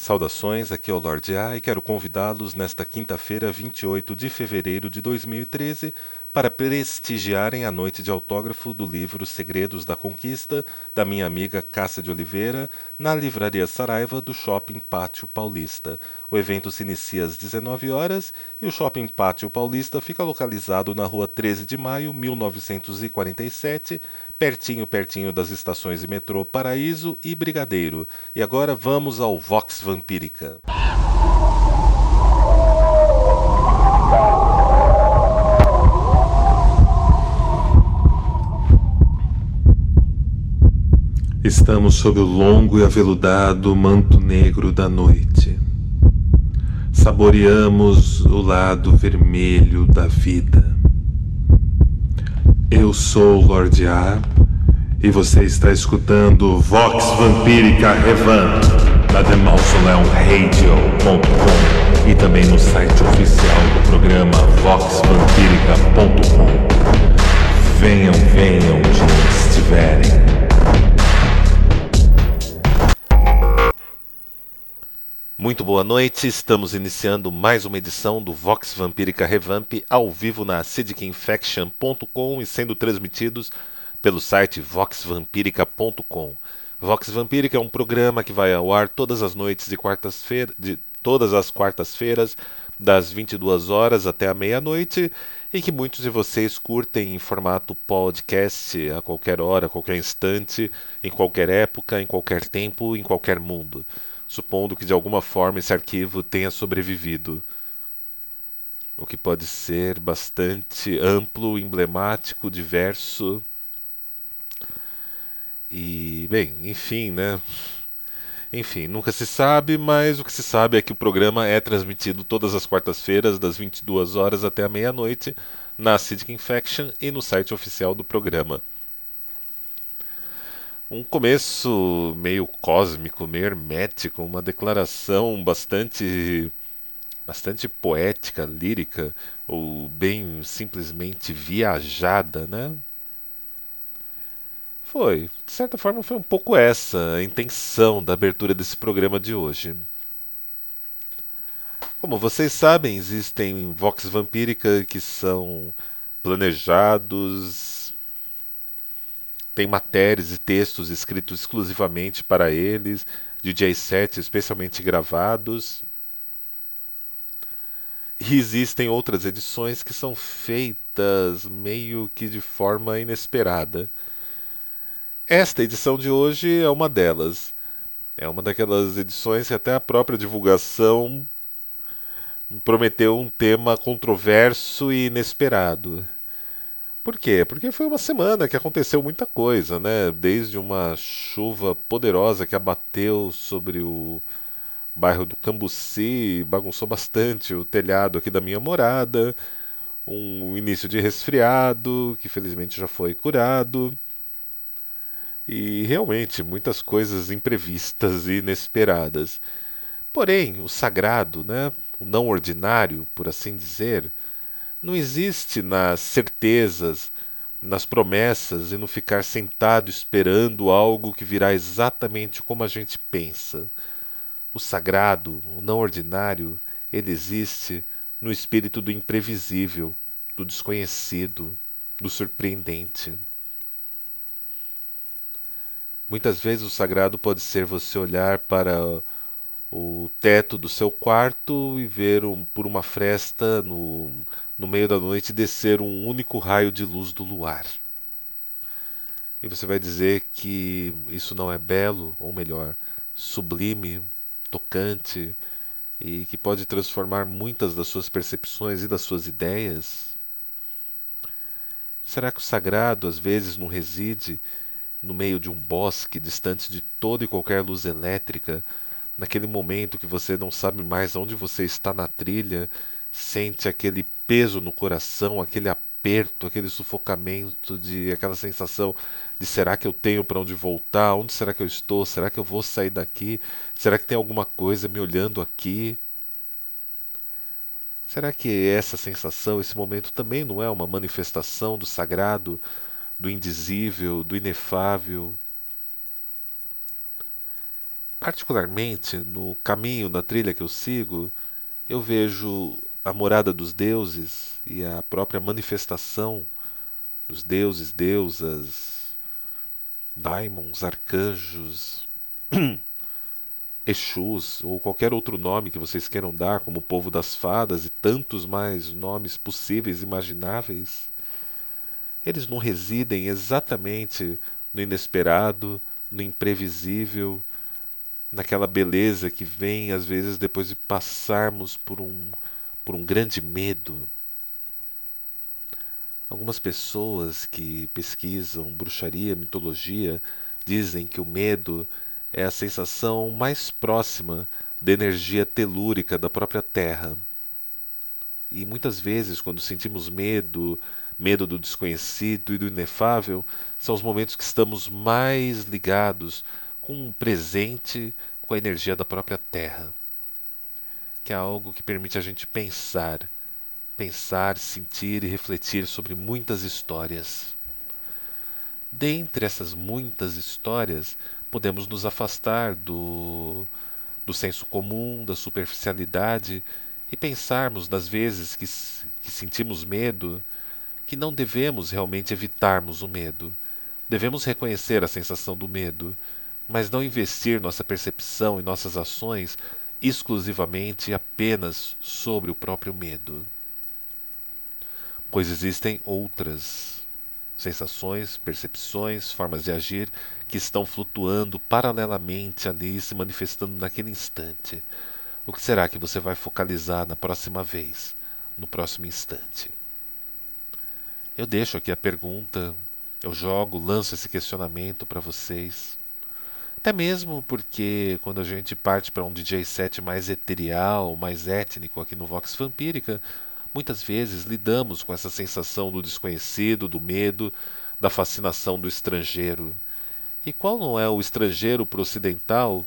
Saudações, aqui é o Lorde A e quero convidá-los nesta quinta-feira, 28 de fevereiro de 2013, para prestigiarem a noite de autógrafo do livro Segredos da Conquista, da minha amiga Cássia de Oliveira, na Livraria Saraiva do Shopping Pátio Paulista. O evento se inicia às 19 horas e o Shopping Pátio Paulista fica localizado na rua 13 de maio, 1947, pertinho das estações de metrô Paraíso e Brigadeiro. E agora vamos ao Vox Vampírica. Estamos sob o longo e aveludado manto negro da noite. Saboreamos o lado vermelho da vida. Eu sou o Lorde A e você está escutando Vox Vampírica Revamp na TheMausoleumRadio.com e também no site oficial do programa voxvampirica.com. Venham onde estiverem. Muito boa noite, estamos iniciando mais uma edição do Vox Vampírica Revamp ao vivo na acidicinfection.com e sendo transmitidos pelo site voxvampirica.com. Vox Vampírica é um programa que vai ao ar todas as noites de todas as quartas-feiras, das 22 horas até a meia-noite, e que muitos de vocês curtem em formato podcast a qualquer hora, a qualquer instante, em qualquer época, em qualquer tempo, em qualquer mundo. Supondo que de alguma forma esse arquivo tenha sobrevivido. O que pode ser bastante amplo, emblemático, diverso. E, bem, enfim, né? Enfim, nunca se sabe, mas o que se sabe é que o programa é transmitido todas as quartas-feiras, das 22 horas até a meia-noite, na Acidic Infection e no site oficial do programa. Um começo meio cósmico, meio hermético, uma declaração bastante poética, lírica, ou bem simplesmente viajada, né? De certa forma foi um pouco essa a intenção da abertura desse programa de hoje. Como vocês sabem, existem Vox Vampírica que são planejados. Tem matérias e textos escritos exclusivamente para eles, DJ sets especialmente gravados. E existem outras edições que são feitas meio que de forma inesperada. Esta edição de hoje é uma delas. É uma daquelas edições que até a própria divulgação prometeu um tema controverso e inesperado. Por quê? Porque foi uma semana que aconteceu muita coisa, né? Desde uma chuva poderosa que abateu sobre o bairro do Cambuci, bagunçou bastante o telhado aqui da minha morada, um início de resfriado, que felizmente já foi curado, e realmente muitas coisas imprevistas e inesperadas. Porém, o sagrado, né? O não ordinário, por assim dizer, não existe nas certezas, nas promessas e no ficar sentado esperando algo que virá exatamente como a gente pensa. O sagrado, o não ordinário, ele existe no espírito do imprevisível, do desconhecido, do surpreendente. Muitas vezes o sagrado pode ser você olhar para o teto do seu quarto e ver por uma fresta no meio da noite descer um único raio de luz do luar. E você vai dizer que isso não é belo, ou melhor, sublime, tocante, e que pode transformar muitas das suas percepções e das suas ideias? Será que o sagrado às vezes não reside no meio de um bosque, distante de toda e qualquer luz elétrica, naquele momento que você não sabe mais onde você está na trilha, sente aquele peso no coração, aquele aperto, aquele sufocamento, aquela sensação de será que eu tenho para onde voltar? Onde será que eu estou? Será que eu vou sair daqui? Será que tem alguma coisa me olhando aqui? Será que essa sensação, esse momento também não é uma manifestação do sagrado, do indizível, do inefável? Particularmente no caminho, na trilha que eu sigo, eu vejo a morada dos deuses e a própria manifestação dos deuses, deusas, daimons, arcanjos, Exus ou qualquer outro nome que vocês queiram dar, como o povo das fadas e tantos mais nomes possíveis e imagináveis. Eles não residem exatamente no inesperado, no imprevisível, naquela beleza que vem às vezes depois de passarmos por um grande medo. Algumas pessoas que pesquisam bruxaria, mitologia, dizem que o medo é a sensação mais próxima da energia telúrica da própria Terra. E muitas vezes, quando sentimos medo, medo do desconhecido e do inefável, são os momentos que estamos mais ligados com o presente, com a energia da própria Terra, que é algo que permite a gente pensar, sentir e refletir sobre muitas histórias. Dentre essas muitas histórias, podemos nos afastar do senso comum, da superficialidade e pensarmos nas vezes que sentimos medo, que não devemos realmente evitarmos o medo. Devemos reconhecer a sensação do medo, mas não investir nossa percepção e nossas ações exclusivamente e apenas sobre o próprio medo. Pois existem outras sensações, percepções, formas de agir que estão flutuando paralelamente ali, se manifestando naquele instante. O que será que você vai focalizar na próxima vez, no próximo instante? Eu deixo aqui a pergunta, eu jogo, lanço esse questionamento para vocês. Até mesmo porque quando a gente parte para um DJ set mais eterial, mais étnico aqui no Vox Vampírica, muitas vezes lidamos com essa sensação do desconhecido, do medo, da fascinação do estrangeiro. E qual não é o estrangeiro para o ocidental,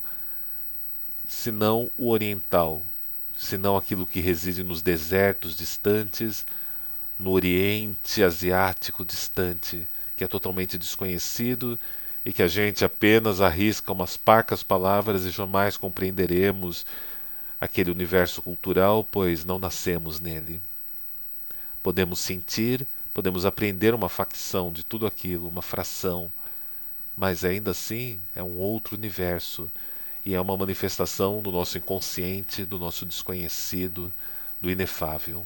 senão o oriental, senão aquilo que reside nos desertos distantes, no Oriente Asiático distante, que é totalmente desconhecido e que a gente apenas arrisca umas parcas palavras e jamais compreenderemos aquele universo cultural, pois não nascemos nele. Podemos sentir, podemos aprender uma facção de tudo aquilo, uma fração, mas ainda assim é um outro universo e é uma manifestação do nosso inconsciente, do nosso desconhecido, do inefável.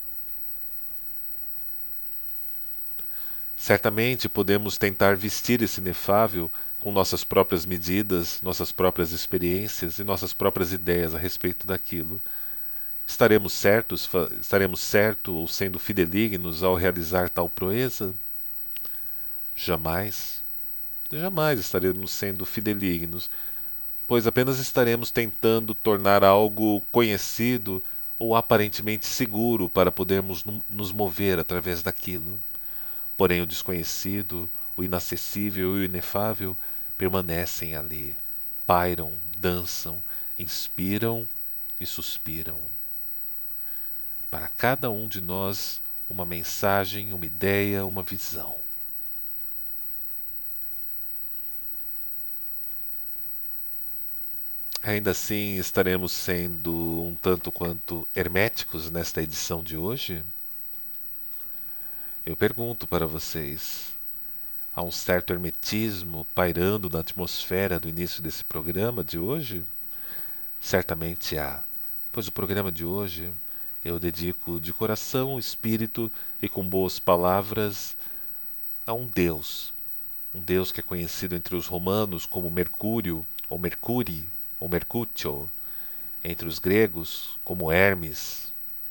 Certamente podemos tentar vestir esse inefável com nossas próprias medidas, nossas próprias experiências e nossas próprias ideias a respeito daquilo. Estaremos certo ou sendo fidelignos ao realizar tal proeza? Jamais. Jamais estaremos sendo fidelignos, pois apenas estaremos tentando tornar algo conhecido ou aparentemente seguro para podermos nos mover através daquilo. Porém, o desconhecido, o inacessível e o inefável permanecem ali, pairam, dançam, inspiram e suspiram. Para cada um de nós, uma mensagem, uma ideia, uma visão. Ainda assim, estaremos sendo um tanto quanto herméticos nesta edição de hoje? Eu pergunto para vocês: há um certo hermetismo pairando na atmosfera do início desse programa de hoje? Certamente há, pois o programa de hoje eu dedico de coração, espírito e com boas palavras a um Deus que é conhecido entre os romanos como Mercúrio, ou Mercuri, ou Mercutio, entre os gregos como Hermes.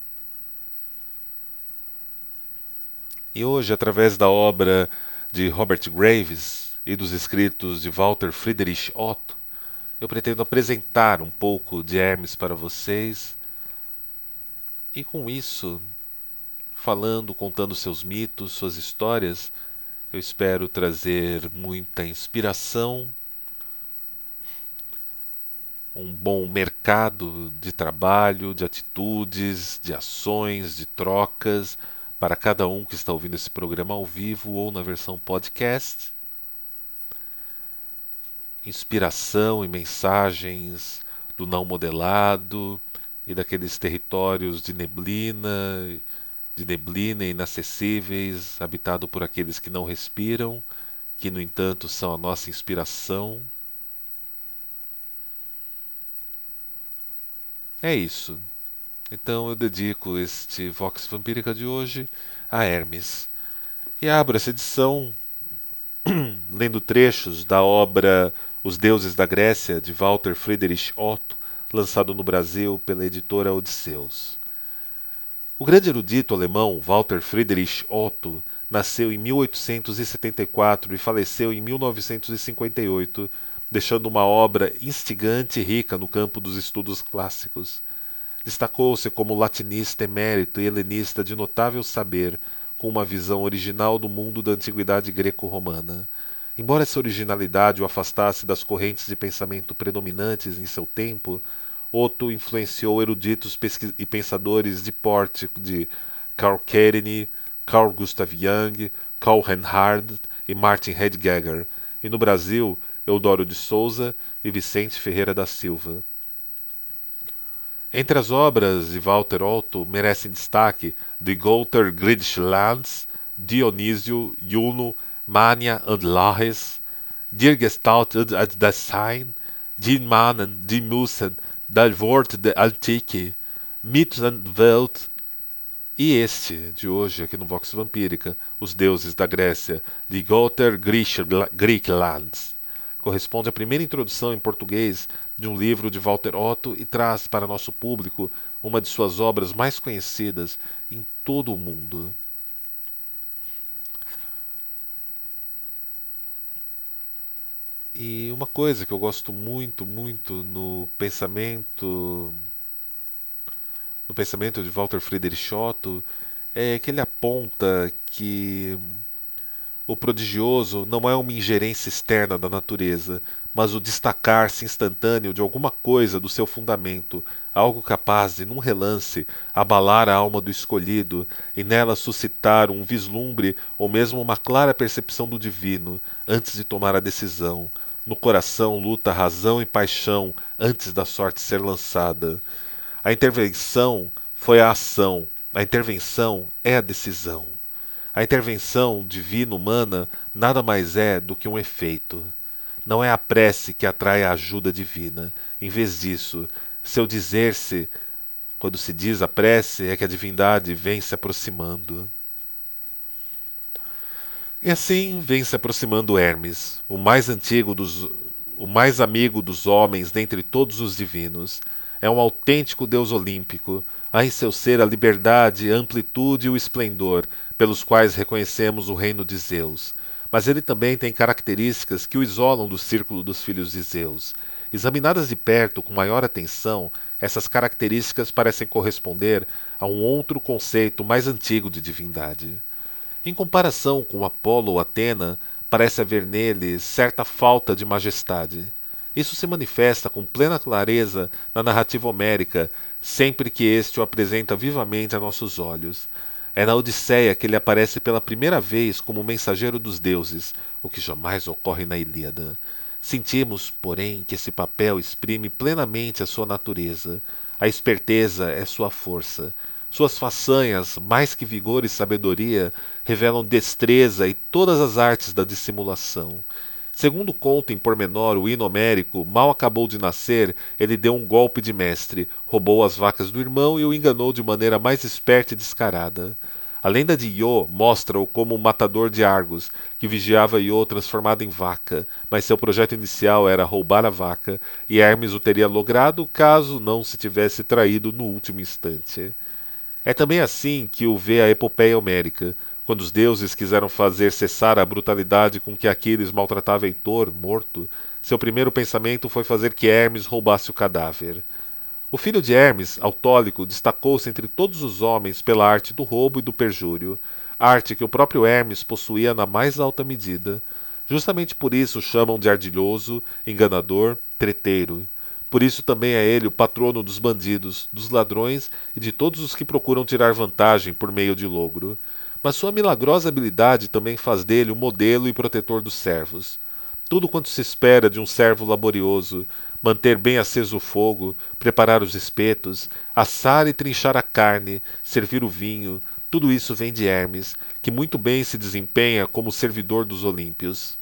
E hoje, através da obra de Robert Graves e dos escritos de Walter Friedrich Otto, eu pretendo apresentar um pouco de Hermes para vocês. E com isso, falando, contando seus mitos, suas histórias, eu espero trazer muita inspiração, um bom mercado de trabalho, de atitudes, de ações, de trocas para cada um que está ouvindo esse programa ao vivo ou na versão podcast. inspiração e mensagens do não modelado e daqueles territórios de neblina inacessíveis, habitado por aqueles que não respiram, que no entanto são a nossa inspiração. É isso. Então eu dedico este Vox Vampírica de hoje a Hermes. E abro essa edição lendo trechos da obra Os Deuses da Grécia, de Walter Friedrich Otto, lançado no Brasil pela editora Odisseus. O grande erudito alemão Walter Friedrich Otto nasceu em 1874 e faleceu em 1958, deixando uma obra instigante e rica no campo dos estudos clássicos. Destacou-se como latinista emérito e helenista de notável saber, com uma visão original do mundo da antiguidade greco-romana. Embora essa originalidade o afastasse das correntes de pensamento predominantes em seu tempo, Otto influenciou eruditos e pensadores de porte de Karl Kerényi, Carl Gustav Jung, Karl Reinhardt e Martin Heidegger, e no Brasil, Eudório de Souza e Vicente Ferreira da Silva. Entre as obras de Walter Otto merecem destaque Die Götter Griechenlands, Dionísio, Juno, Mania und Laches, Die Gestalt und das Sein, Die Mannen, die Musen, das Wort der Antike, Mitos und Welt, e este, de hoje, aqui no Vox Vampírica, Os Deuses da Grécia, Die Götter Griechenlands. Corresponde à primeira introdução em português de um livro de Walter Otto e traz para nosso público uma de suas obras mais conhecidas em todo o mundo. E uma coisa que eu gosto muito, muito no pensamento de Walter Friedrich Otto é que ele aponta que o prodigioso não é uma ingerência externa da natureza, mas o destacar-se instantâneo de alguma coisa do seu fundamento, algo capaz de, num relance, abalar a alma do escolhido e nela suscitar um vislumbre ou mesmo uma clara percepção do divino, antes de tomar a decisão. No coração luta razão e paixão antes da sorte ser lançada. A intervenção foi a ação, a intervenção é a decisão. A intervenção divina-humana nada mais é do que um efeito. Não é a prece que atrai a ajuda divina. Em vez disso, seu dizer-se, quando se diz a prece, é que a divindade vem se aproximando. E assim vem se aproximando Hermes, o mais amigo dos homens dentre todos os divinos. É um autêntico deus olímpico. Há em seu ser a liberdade, a amplitude e o esplendor, pelos quais reconhecemos o reino de Zeus. Mas ele também tem características que o isolam do círculo dos filhos de Zeus. Examinadas de perto com maior atenção, essas características parecem corresponder a um outro conceito mais antigo de divindade. Em comparação com Apolo ou Atena, parece haver nele certa falta de majestade. Isso se manifesta com plena clareza na narrativa homérica, sempre que este o apresenta vivamente a nossos olhos. É na Odisseia que ele aparece pela primeira vez como mensageiro dos deuses, o que jamais ocorre na Ilíada. Sentimos, porém, que esse papel exprime plenamente a sua natureza. A esperteza é sua força. Suas façanhas, mais que vigor e sabedoria, revelam destreza e todas as artes da dissimulação. Segundo conta em pormenor o hino homérico, mal acabou de nascer, ele deu um golpe de mestre, roubou as vacas do irmão e o enganou de maneira mais esperta e descarada. A lenda de Iô mostra-o como um matador de Argos, que vigiava Iô transformado em vaca, mas seu projeto inicial era roubar a vaca, e Hermes o teria logrado caso não se tivesse traído no último instante. É também assim que o vê a epopeia homérica. Quando os deuses quiseram fazer cessar a brutalidade com que Aquiles maltratava Heitor, morto, seu primeiro pensamento foi fazer que Hermes roubasse o cadáver. O filho de Hermes, Autólico, destacou-se entre todos os homens pela arte do roubo e do perjúrio, arte que o próprio Hermes possuía na mais alta medida. Justamente por isso o chamam de ardilhoso, enganador, treteiro. Por isso também é ele o patrono dos bandidos, dos ladrões e de todos os que procuram tirar vantagem por meio de logro. Mas sua milagrosa habilidade também faz dele o modelo e protetor dos servos. tudo quanto se espera de um servo laborioso, manter bem aceso o fogo, preparar os espetos, assar e trinchar a carne, servir o vinho, tudo isso vem de Hermes, que muito bem se desempenha como servidor dos Olímpios.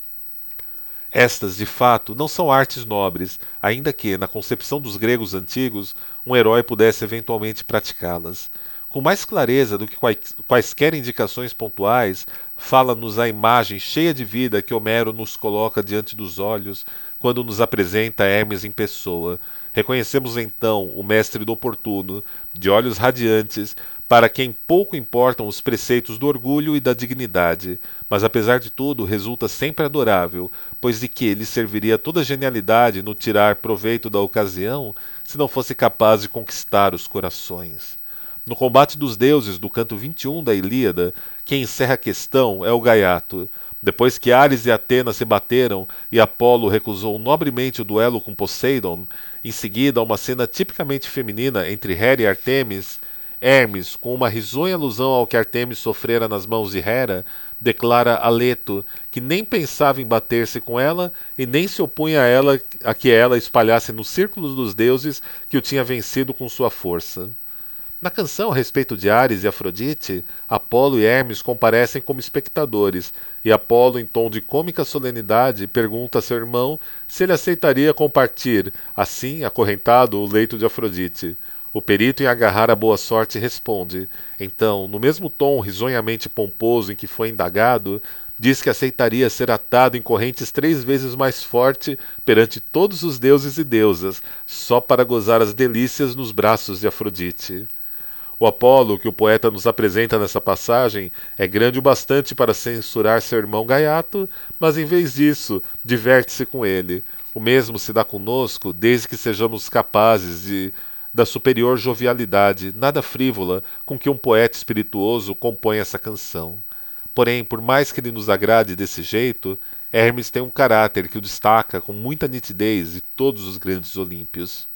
Estas, de fato, não são artes nobres, ainda que, na concepção dos gregos antigos, um herói pudesse eventualmente praticá-las. Com mais clareza do que quaisquer indicações pontuais, fala-nos a imagem cheia de vida que Homero nos coloca diante dos olhos quando nos apresenta Hermes em pessoa. Reconhecemos então o mestre do oportuno, de olhos radiantes, para quem pouco importam os preceitos do orgulho e da dignidade, mas apesar de tudo resulta sempre adorável, pois de que lhe serviria toda a genialidade no tirar proveito da ocasião, se não fosse capaz de conquistar os corações. No combate dos deuses do canto 21 da Ilíada, quem encerra a questão é o Gaiato. Depois que Ares e Atena se bateram e Apolo recusou nobremente o duelo com Poseidon, em seguida uma cena tipicamente feminina entre Hera e Artemis, Hermes, com uma risonha alusão ao que Artemis sofrera nas mãos de Hera, declara a Leto que nem pensava em bater-se com ela e nem se opunha a que ela espalhasse nos círculos dos deuses que o tinha vencido com sua força. Na canção a respeito de Ares e Afrodite, Apolo e Hermes comparecem como espectadores, e Apolo, em tom de cômica solenidade, pergunta a seu irmão se ele aceitaria compartir, assim, acorrentado, o leito de Afrodite. O perito em agarrar a boa sorte responde. Então, no mesmo tom risonhamente pomposo em que foi indagado, diz que aceitaria ser atado em correntes 3 vezes mais forte perante todos os deuses e deusas, só para gozar as delícias nos braços de Afrodite. O Apolo, que o poeta nos apresenta nessa passagem, é grande o bastante para censurar seu irmão Gaiato, mas em vez disso, diverte-se com ele. O mesmo se dá conosco, desde que sejamos capazes da superior jovialidade, nada frívola, com que um poeta espirituoso compõe essa canção. Porém, por mais que ele nos agrade desse jeito, Hermes tem um caráter que o destaca com muita nitidez de todos os grandes olímpios.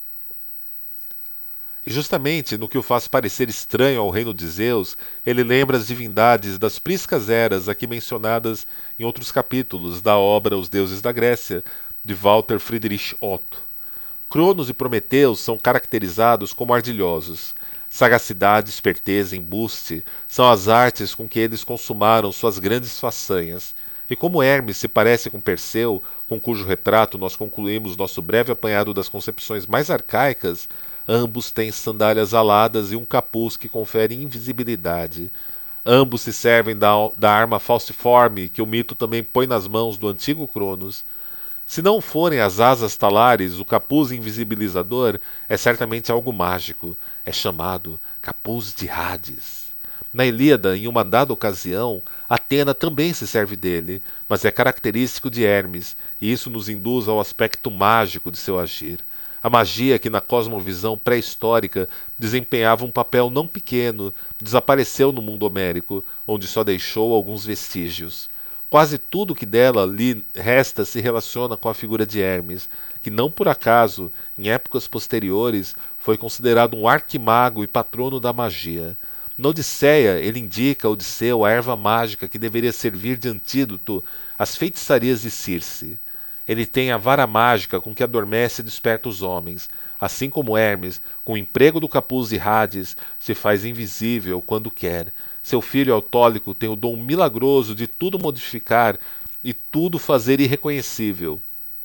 E justamente no que o faz parecer estranho ao reino de Zeus, ele lembra as divindades das priscas eras aqui mencionadas em outros capítulos da obra Os Deuses da Grécia, de Walter Friedrich Otto. Cronos e Prometeus são caracterizados como ardilhosos. Sagacidade, esperteza, embuste são as artes com que eles consumaram suas grandes façanhas. E como Hermes se parece com Perseu, com cujo retrato nós concluímos nosso breve apanhado das concepções mais arcaicas, ambos têm sandálias aladas e um capuz que confere invisibilidade. Ambos se servem da arma falciforme que o mito também põe nas mãos do antigo Cronos. Se não forem as asas talares, o capuz invisibilizador é certamente algo mágico. É chamado capuz de Hades. Na Ilíada, em uma dada ocasião, Atena também se serve dele, mas é característico de Hermes, e isso nos induz ao aspecto mágico de seu agir. A magia que na cosmovisão pré-histórica desempenhava um papel não pequeno, desapareceu no mundo homérico, onde só deixou alguns vestígios. Quase tudo que dela lhe resta se relaciona com a figura de Hermes, que não por acaso, em épocas posteriores, foi considerado um arquimago e patrono da magia. Na Odisseia, ele indica a Odisseu a erva mágica que deveria servir de antídoto às feitiçarias de Circe. Ele tem a vara mágica com que adormece e desperta os homens, assim como Hermes, com o emprego do capuz de Hades, se faz invisível quando quer. Seu filho Autólico tem o dom milagroso de tudo modificar e tudo fazer irreconhecível.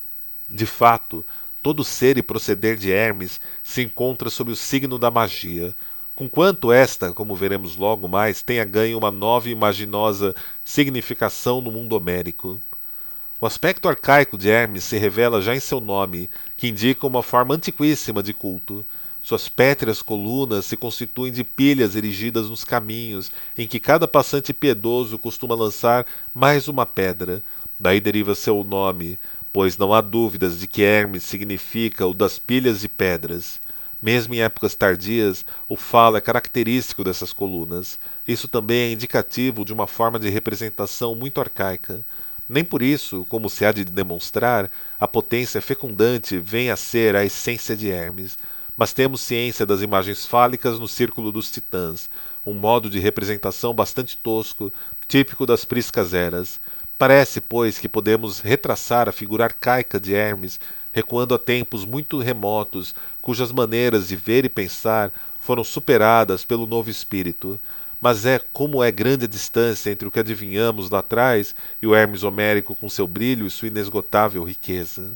De fato, todo ser e proceder de Hermes se encontra sob o signo da magia, conquanto esta, como veremos logo mais, tenha ganho uma nova e imaginosa significação no mundo homérico. O aspecto arcaico de Hermes se revela já em seu nome, que indica uma forma antiquíssima de culto. Suas pétreas colunas se constituem de pilhas erigidas nos caminhos, em que cada passante piedoso costuma lançar mais uma pedra. Daí deriva seu nome, pois não há dúvidas de que Hermes significa o das pilhas e pedras. Mesmo em épocas tardias, o falo é característico dessas colunas. Isso também é indicativo de uma forma de representação muito arcaica. Nem por isso, como se há de demonstrar, a potência fecundante vem a ser a essência de Hermes, mas temos ciência das imagens fálicas no círculo dos titãs, um modo de representação bastante tosco, típico das priscas eras. Parece, pois, que podemos retraçar a figura arcaica de Hermes, recuando a tempos muito remotos, cujas maneiras de ver e pensar foram superadas pelo novo espírito. Mas como é grande a distância entre o que adivinhamos lá atrás e o Hermes homérico com seu brilho e sua inesgotável riqueza.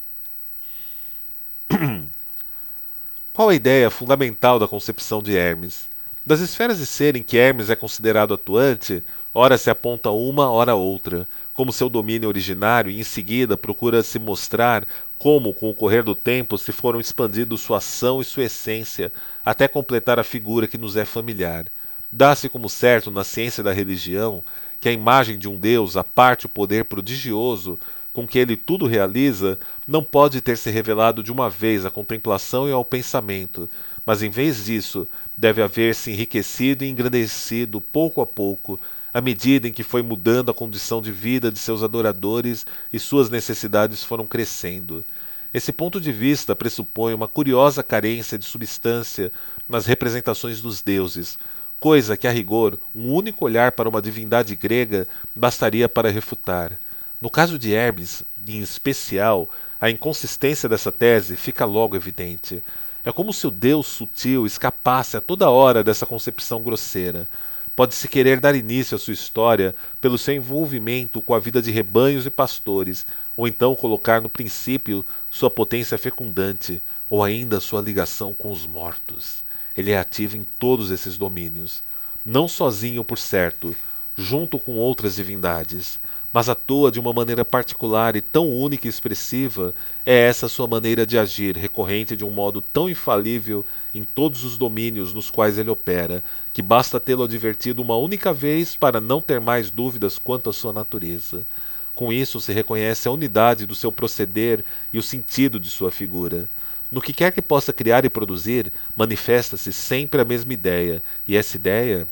Qual a ideia fundamental da concepção de Hermes? Das esferas de ser em que Hermes é considerado atuante, ora se aponta uma, ora outra, como seu domínio originário, e em seguida procura se mostrar como, com o correr do tempo, se foram expandindo sua ação e sua essência, até completar a figura que nos é familiar. Dá-se como certo na ciência da religião que a imagem de um Deus, a parte o poder prodigioso com que ele tudo realiza, não pode ter se revelado de uma vez à contemplação e ao pensamento, mas em vez disso, deve haver se enriquecido e engrandecido pouco a pouco, à medida em que foi mudando a condição de vida de seus adoradores e suas necessidades foram crescendo. Esse ponto de vista pressupõe uma curiosa carência de substância nas representações dos deuses, coisa que, a rigor, um único olhar para uma divindade grega bastaria para refutar. No caso de Hermes, em especial, a inconsistência dessa tese fica logo evidente. É como se o Deus sutil escapasse a toda hora dessa concepção grosseira. Pode-se querer dar início à sua história pelo seu envolvimento com a vida de rebanhos e pastores, ou então colocar no princípio sua potência fecundante, ou ainda sua ligação com os mortos. Ele é ativo em todos esses domínios. Não sozinho, por certo, junto com outras divindades, mas atua de uma maneira particular e tão única e expressiva, é essa sua maneira de agir, recorrente de um modo tão infalível em todos os domínios nos quais ele opera, que basta tê-lo advertido uma única vez para não ter mais dúvidas quanto à sua natureza. Com isso se reconhece a unidade do seu proceder e o sentido de sua figura. No que quer que possa criar e produzir, manifesta-se sempre a mesma ideia, e essa ideia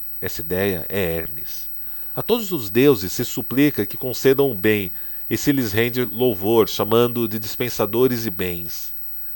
é Hermes. A todos os deuses se suplica que concedam o bem, e se lhes rende louvor, chamando de dispensadores de bens.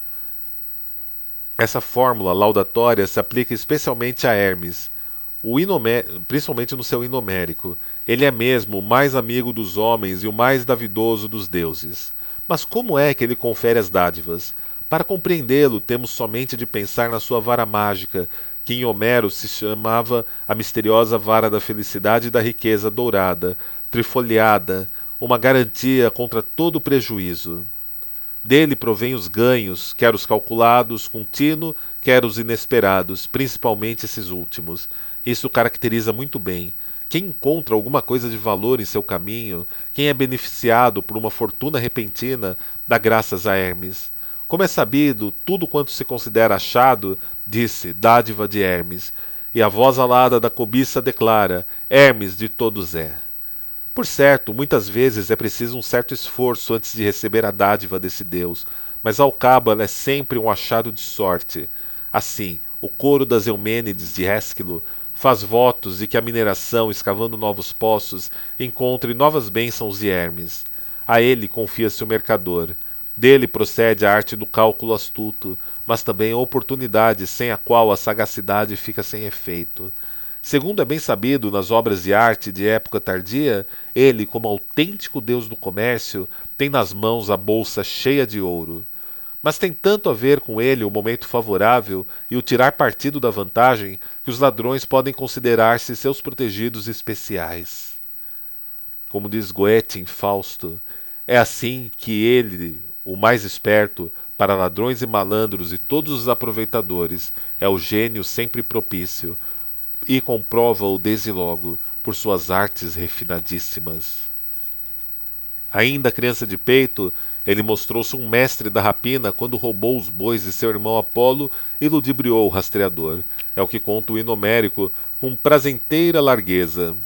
Essa fórmula laudatória se aplica especialmente a Hermes, principalmente no seu inomérico. Ele é mesmo o mais amigo dos homens e o mais davidoso dos deuses. Mas como é que ele confere as dádivas? Para compreendê-lo, temos somente de pensar na sua vara mágica, que em Homero se chamava a misteriosa vara da felicidade e da riqueza dourada, trifoliada, uma garantia contra todo prejuízo. Dele provém os ganhos, quer os calculados, contínuo, quer os inesperados, principalmente esses últimos. Isso caracteriza muito bem. Quem encontra alguma coisa de valor em seu caminho, quem é beneficiado por uma fortuna repentina, dá graças a Hermes. Como é sabido, tudo quanto se considera achado, disse, dádiva de Hermes, e a voz alada da cobiça declara, Hermes de todos é. Por certo, muitas vezes é preciso um certo esforço antes de receber a dádiva desse Deus, mas ao cabo ela é sempre um achado de sorte. Assim, o coro das Eumênides de Ésquilo faz votos de que a mineração, escavando novos poços, encontre novas bênçãos de Hermes. A ele confia-se o mercador. Dele procede a arte do cálculo astuto, mas também a oportunidade sem a qual a sagacidade fica sem efeito. Segundo é bem sabido nas obras de arte de época tardia, ele, como autêntico deus do comércio, tem nas mãos a bolsa cheia de ouro. Mas tem tanto a ver com ele o momento favorável e o tirar partido da vantagem que os ladrões podem considerar-se seus protegidos especiais. Como diz Goethe em Fausto, é assim que ele, o mais esperto, para ladrões e malandros e todos os aproveitadores, é o gênio sempre propício, e comprova-o desde logo por suas artes refinadíssimas. Ainda criança de peito, ele mostrou-se um mestre da rapina quando roubou os bois de seu irmão Apolo e ludibriou o rastreador. É o que conta o Inomérico com prazenteira largueza.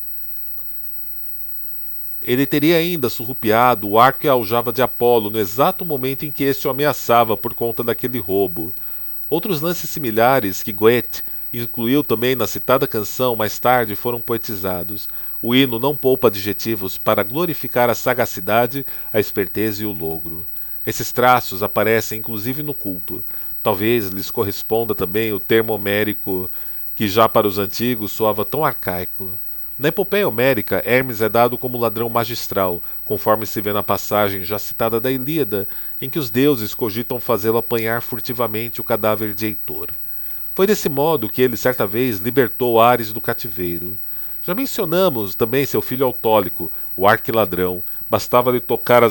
Ele teria ainda surrupiado o arco e a aljava de Apolo no exato momento em que este o ameaçava por conta daquele roubo. Outros lances similares que Goethe incluiu também na citada canção mais tarde foram poetizados. O hino não poupa adjetivos para glorificar a sagacidade, a esperteza e o logro. Esses traços aparecem inclusive no culto. Talvez lhes corresponda também o termo homérico que já para os antigos soava tão arcaico. Na epopeia homérica, Hermes é dado como ladrão magistral, conforme se vê na passagem já citada da Ilíada, em que os deuses cogitam fazê-lo apanhar furtivamente o cadáver de Heitor. Foi desse modo que ele certa vez libertou Ares do cativeiro. Já mencionamos também seu filho Autólico, o arquiladrão. Bastava-lhe tocar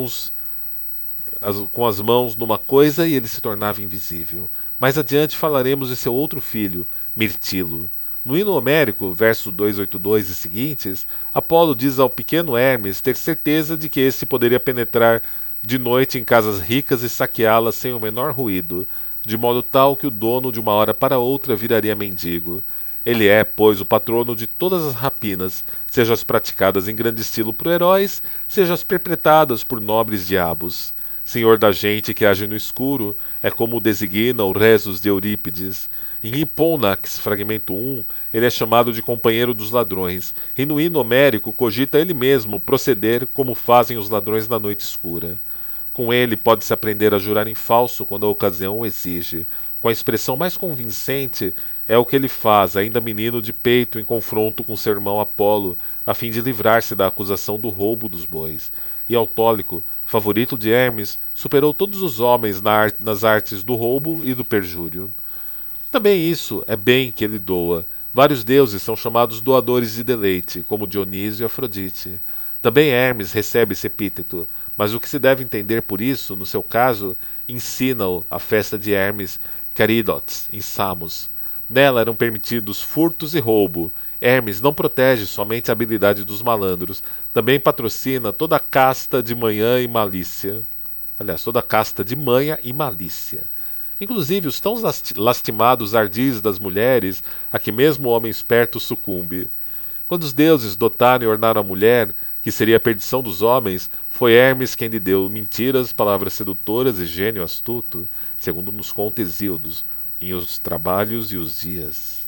com as mãos numa coisa e ele se tornava invisível. Mais adiante falaremos de seu outro filho, Mirtilo. No hino homérico, verso 282 e seguintes, Apolo diz ao pequeno Hermes ter certeza de que esse poderia penetrar de noite em casas ricas e saqueá-las sem o menor ruído, de modo tal que o dono de uma hora para outra viraria mendigo. Ele é, pois, o patrono de todas as rapinas, seja as praticadas em grande estilo por heróis, seja as perpetradas por nobres diabos. Senhor da gente que age no escuro, é como o designa o Resus de Eurípides. Em Hipponax, fragmento 1, ele é chamado de companheiro dos ladrões, e no hino homérico cogita ele mesmo proceder como fazem os ladrões na noite escura. Com ele pode-se aprender a jurar em falso quando a ocasião o exige. Com a expressão mais convincente é o que ele faz, ainda menino de peito, em confronto com seu irmão Apolo, a fim de livrar-se da acusação do roubo dos bois. E Autólico, favorito de Hermes, superou todos os homens nas artes do roubo e do perjúrio. Também isso é bem que ele doa. Vários deuses são chamados doadores de deleite, como Dionísio e Afrodite. Também Hermes recebe esse epíteto, mas o que se deve entender por isso, no seu caso, ensina-o a festa de Hermes Caridotes, em Samos. Nela eram permitidos furtos e roubo. Hermes não protege somente a habilidade dos malandros, também patrocina toda a casta de manhã e malícia. Aliás, toda a casta de manha e malícia. Inclusive os tão lastimados ardis das mulheres, a que mesmo o homem esperto sucumbe. Quando os deuses dotaram e ornaram a mulher, que seria a perdição dos homens, foi Hermes quem lhe deu mentiras, palavras sedutoras e gênio astuto, segundo nos conta Hesíodo, em Os Trabalhos e os Dias.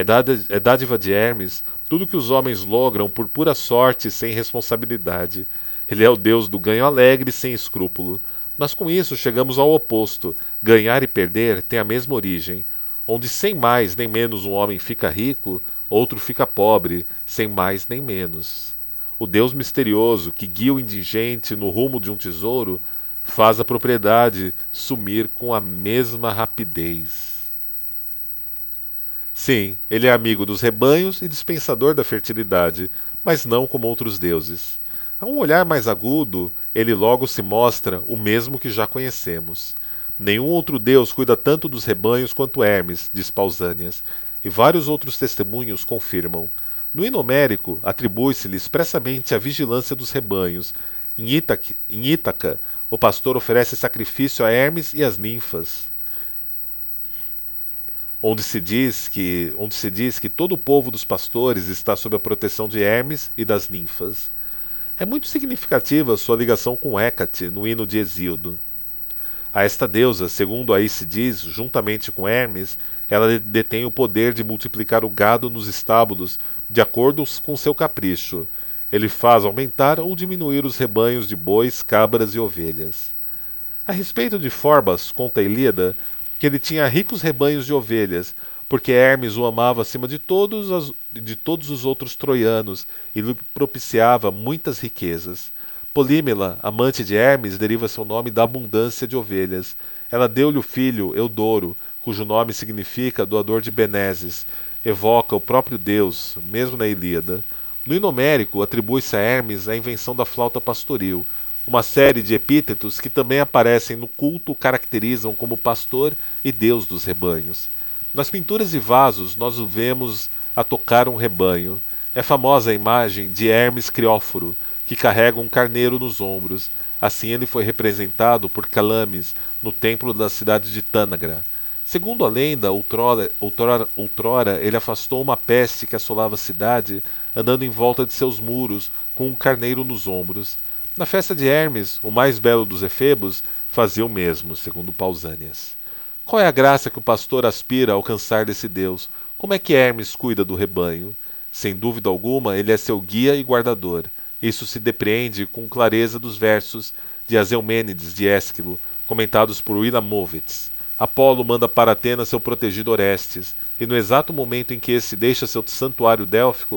É dádiva de Hermes tudo que os homens logram por pura sorte e sem responsabilidade. Ele é o deus do ganho alegre e sem escrúpulo. Mas com isso chegamos ao oposto. Ganhar e perder têm a mesma origem. Onde sem mais nem menos um homem fica rico, outro fica pobre, sem mais nem menos. O Deus misterioso, que guia o indigente no rumo de um tesouro, faz a propriedade sumir com a mesma rapidez. Sim, ele é amigo dos rebanhos e dispensador da fertilidade, mas não como outros deuses. A um olhar mais agudo, ele logo se mostra o mesmo que já conhecemos. Nenhum outro deus cuida tanto dos rebanhos quanto Hermes, diz Pausânias, e vários outros testemunhos confirmam. No hino homérico, atribui-se-lhe expressamente a vigilância dos rebanhos. Em Ítaca, o pastor oferece sacrifício a Hermes e às ninfas, onde se diz que todo o povo dos pastores está sob a proteção de Hermes e das ninfas. É muito significativa sua ligação com Hécate no hino de Hesíodo. A esta deusa, segundo aí se diz, juntamente com Hermes, ela detém o poder de multiplicar o gado nos estábulos de acordo com seu capricho. Ele faz aumentar ou diminuir os rebanhos de bois, cabras e ovelhas. A respeito de Forbas, conta a Ilíada, que ele tinha ricos rebanhos de ovelhas, porque Hermes o amava acima de todos os outros troianos e lhe propiciava muitas riquezas. Polímela, amante de Hermes, deriva seu nome da abundância de ovelhas. Ela deu-lhe o filho Eudoro, cujo nome significa doador de benesses, evoca o próprio Deus, mesmo na Ilíada. No hino homérico, atribui-se a Hermes a invenção da flauta pastoril. Uma série de epítetos que também aparecem no culto o caracterizam como pastor e deus dos rebanhos. Nas pinturas e vasos, nós o vemos a tocar um rebanho. É famosa a imagem de Hermes Crióforo, que carrega um carneiro nos ombros. Assim ele foi representado por Calames no templo da cidade de Tânagra. Segundo a lenda, outrora ele afastou uma peste que assolava a cidade, andando em volta de seus muros, com um carneiro nos ombros. Na festa de Hermes, o mais belo dos efebos, fazia o mesmo, segundo Pausânias. Qual é a graça que o pastor aspira a alcançar desse Deus? Como é que Hermes cuida do rebanho? Sem dúvida alguma, ele é seu guia e guardador. Isso se depreende com clareza dos versos de Aseumênides de Ésquilo, comentados por Wilamowitz. Apolo manda para Atenas seu protegido Orestes, e no exato momento em que esse deixa seu santuário délfico,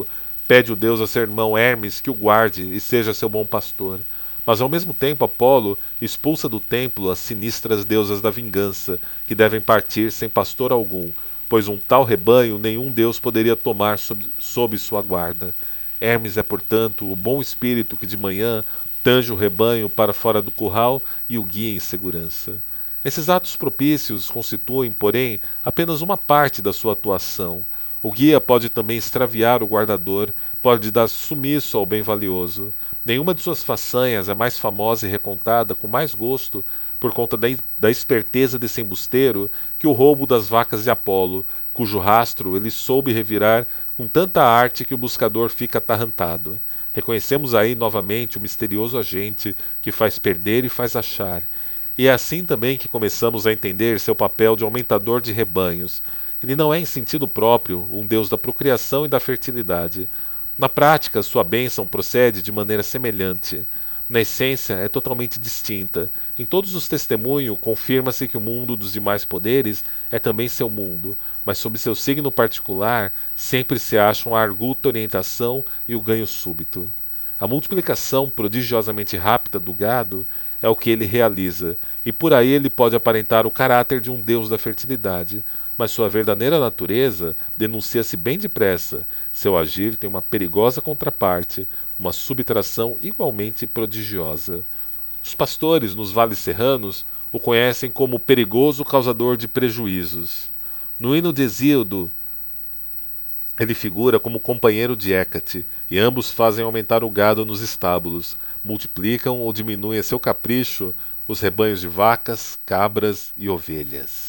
Pede o deus a seu irmão Hermes que o guarde e seja seu bom pastor. Mas ao mesmo tempo Apolo expulsa do templo as sinistras deusas da vingança, que devem partir sem pastor algum, pois um tal rebanho nenhum deus poderia tomar sob sua guarda. Hermes é, portanto, o bom espírito que de manhã tange o rebanho para fora do curral e o guia em segurança. Esses atos propícios constituem, porém, apenas uma parte da sua atuação. O guia pode também extraviar o guardador, pode dar sumiço ao bem valioso. Nenhuma de suas façanhas é mais famosa e recontada com mais gosto por conta da esperteza desse embusteiro que o roubo das vacas de Apolo, cujo rastro ele soube revirar com tanta arte que o buscador fica atarrantado. Reconhecemos aí novamente o misterioso agente que faz perder e faz achar. E é assim também que começamos a entender seu papel de aumentador de rebanhos. Ele não é em sentido próprio um deus da procriação e da fertilidade. Na prática, sua bênção procede de maneira semelhante. Na essência, é totalmente distinta. Em todos os testemunhos, confirma-se que o mundo dos demais poderes é também seu mundo, mas sob seu signo particular, sempre se acham a arguta orientação e o ganho súbito. A multiplicação prodigiosamente rápida do gado é o que ele realiza, e por aí ele pode aparentar o caráter de um deus da fertilidade, mas sua verdadeira natureza denuncia-se bem depressa. Seu agir tem uma perigosa contraparte, uma subtração igualmente prodigiosa. Os pastores nos vales serranos o conhecem como perigoso causador de prejuízos. No hino de Hesíodo, ele figura como companheiro de Hécate, e ambos fazem aumentar o gado nos estábulos, multiplicam ou diminuem a seu capricho os rebanhos de vacas, cabras e ovelhas.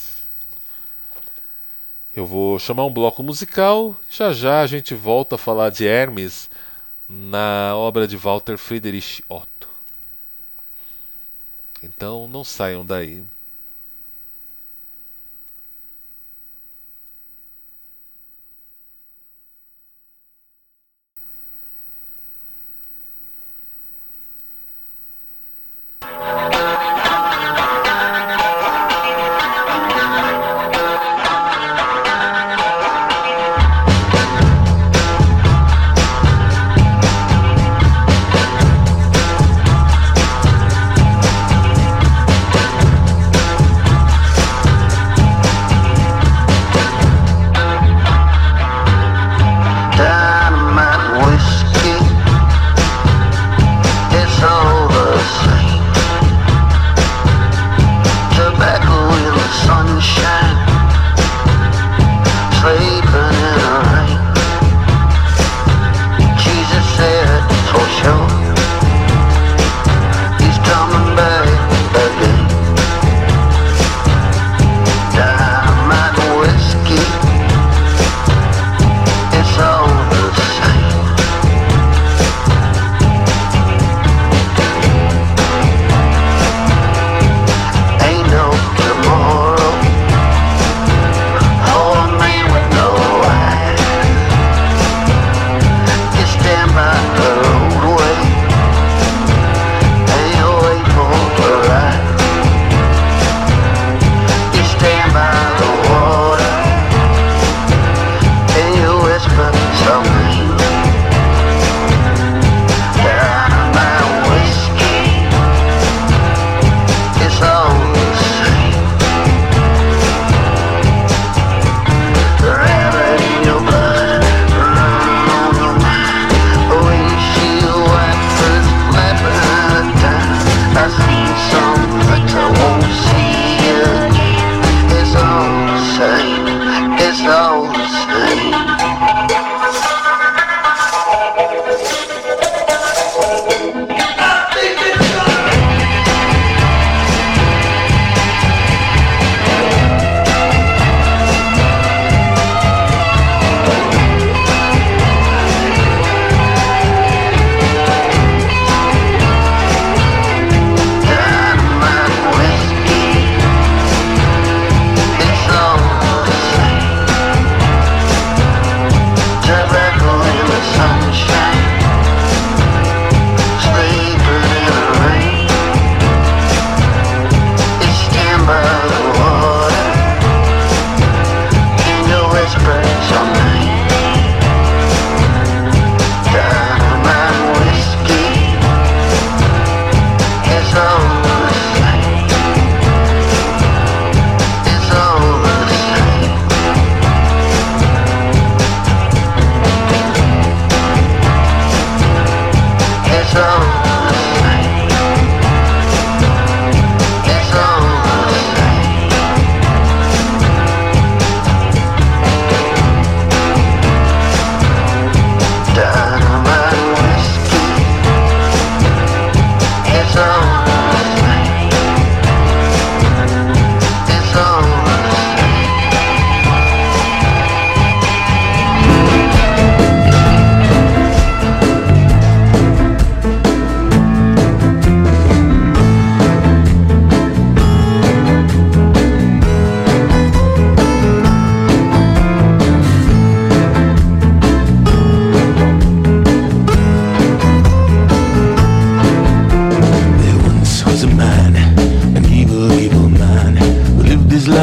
Eu vou chamar um bloco musical, já já a gente volta a falar de Hermes na obra de Walter Friedrich Otto. Então não saiam daí.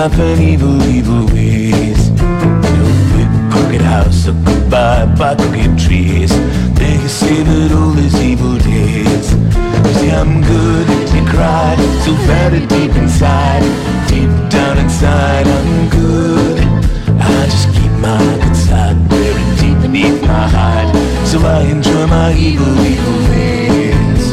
life and evil, evil ways. No big crooked house, a goodbye by crooked trees. There you savored all these evil days. You see I'm good, you cry, so very deep inside. Deep down inside I'm good. I just keep my good side buried deep beneath my hide. So I enjoy my evil, evil ways.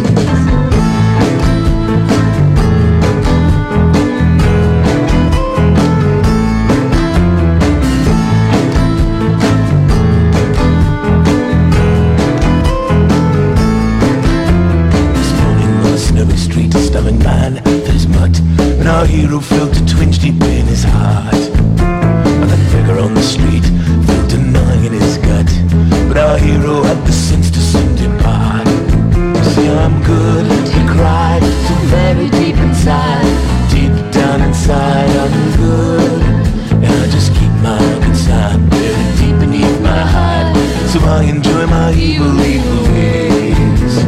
Stubborn man fills mud, and our hero felt a twinge deep in his heart. And that beggar on the street felt a gnawing in his gut, but our hero had the sense to soon depart. See, I'm good, he cried, so very deep inside. Deep down inside, I'm good. And I just keep my good side buried deep beneath my hide. So I enjoy my evil, evil ways.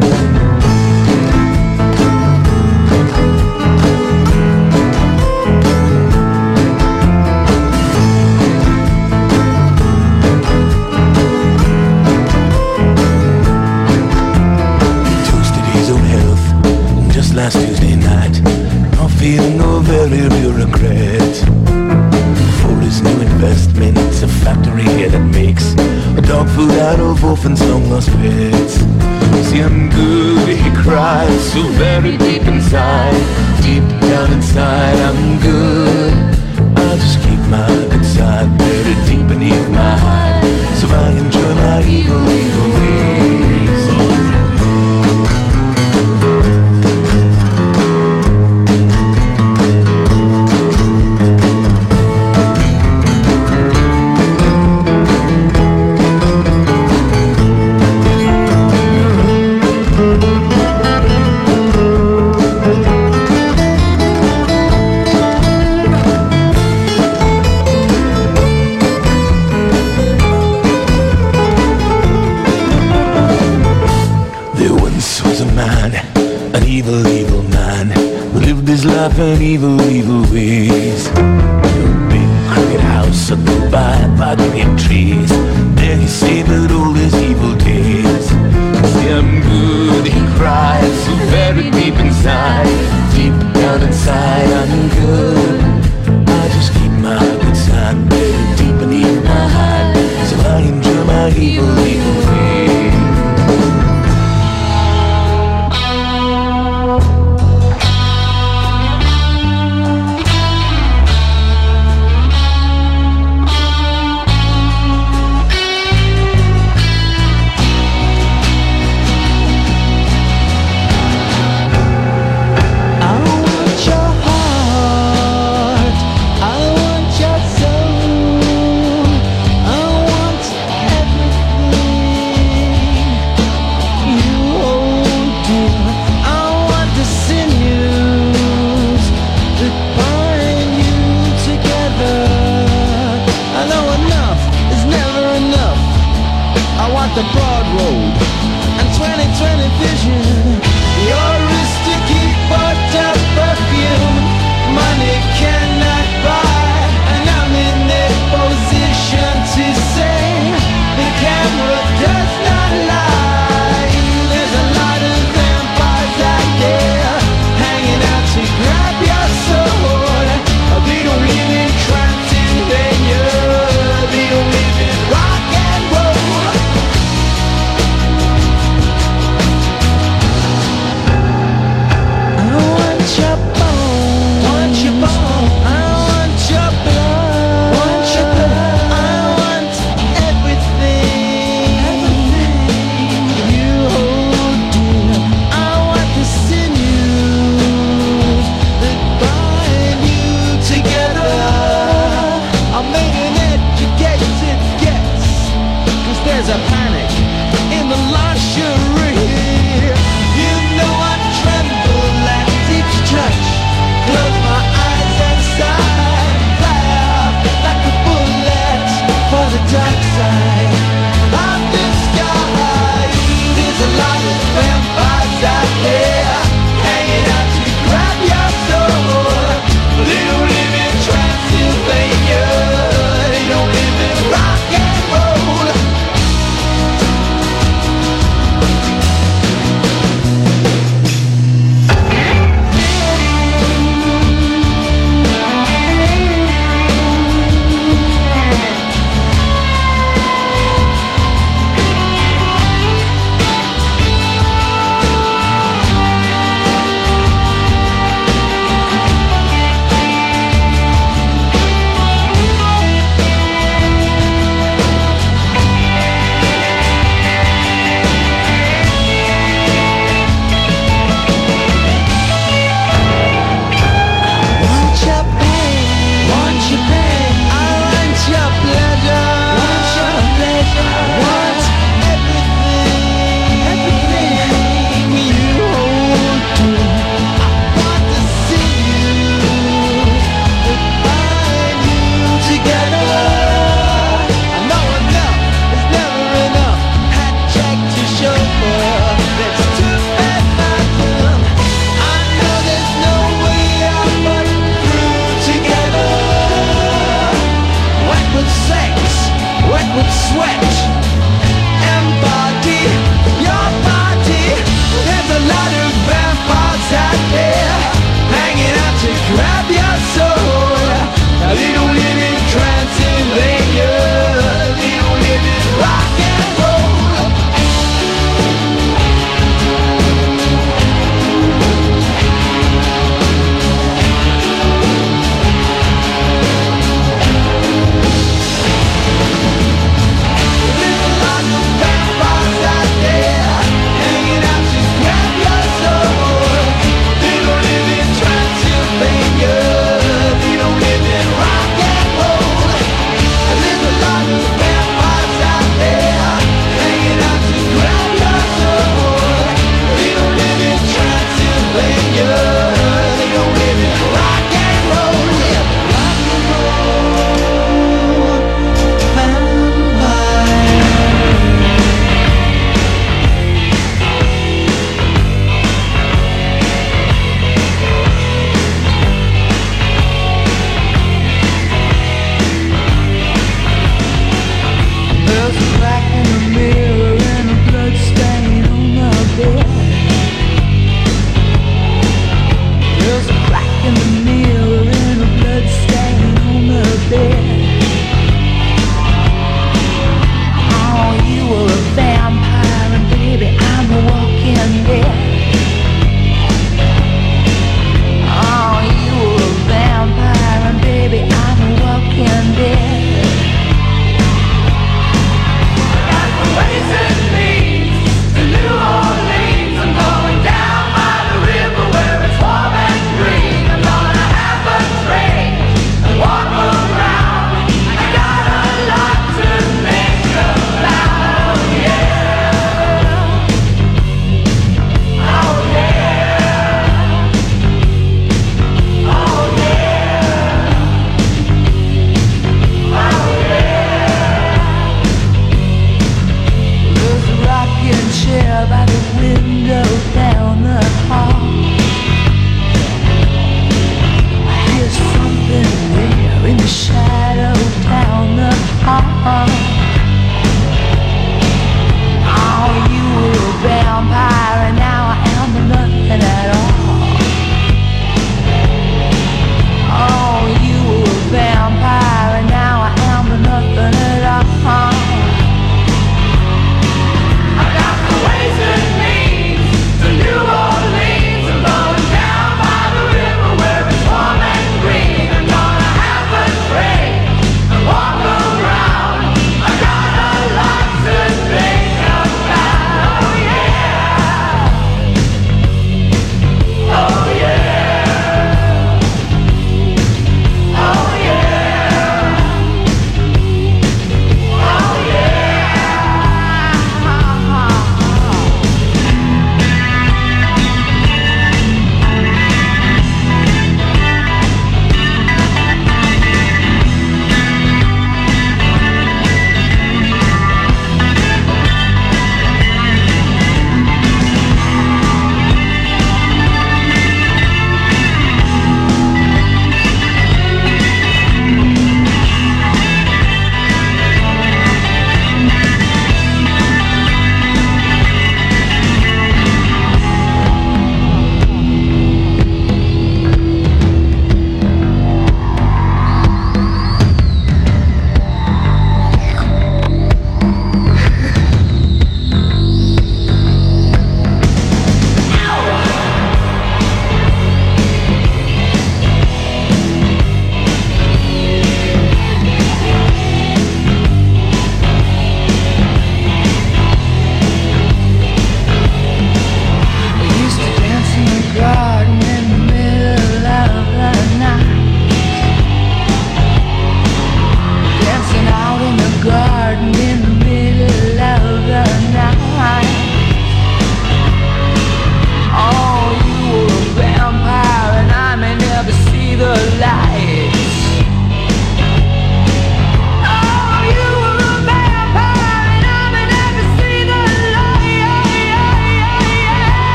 Last Tuesday night, not feeling no very real regret for his new investment. It's a factory here that makes a dog food out of orphans, long lost pets. See, I'm good, he cried, so very deep inside. Deep down inside, I'm good. I'll just keep my good side buried deep beneath my hide. So I enjoy my evil, evil ways. And evil, evil ways. Your big crooked house, a goodbye by crooked trees. There he savored all his evil days. See, I'm good, he cried, so very deep inside. Deep down inside, I'm good. I just keep my good side buried deep beneath my hide. So I enjoy my evil, evil ways.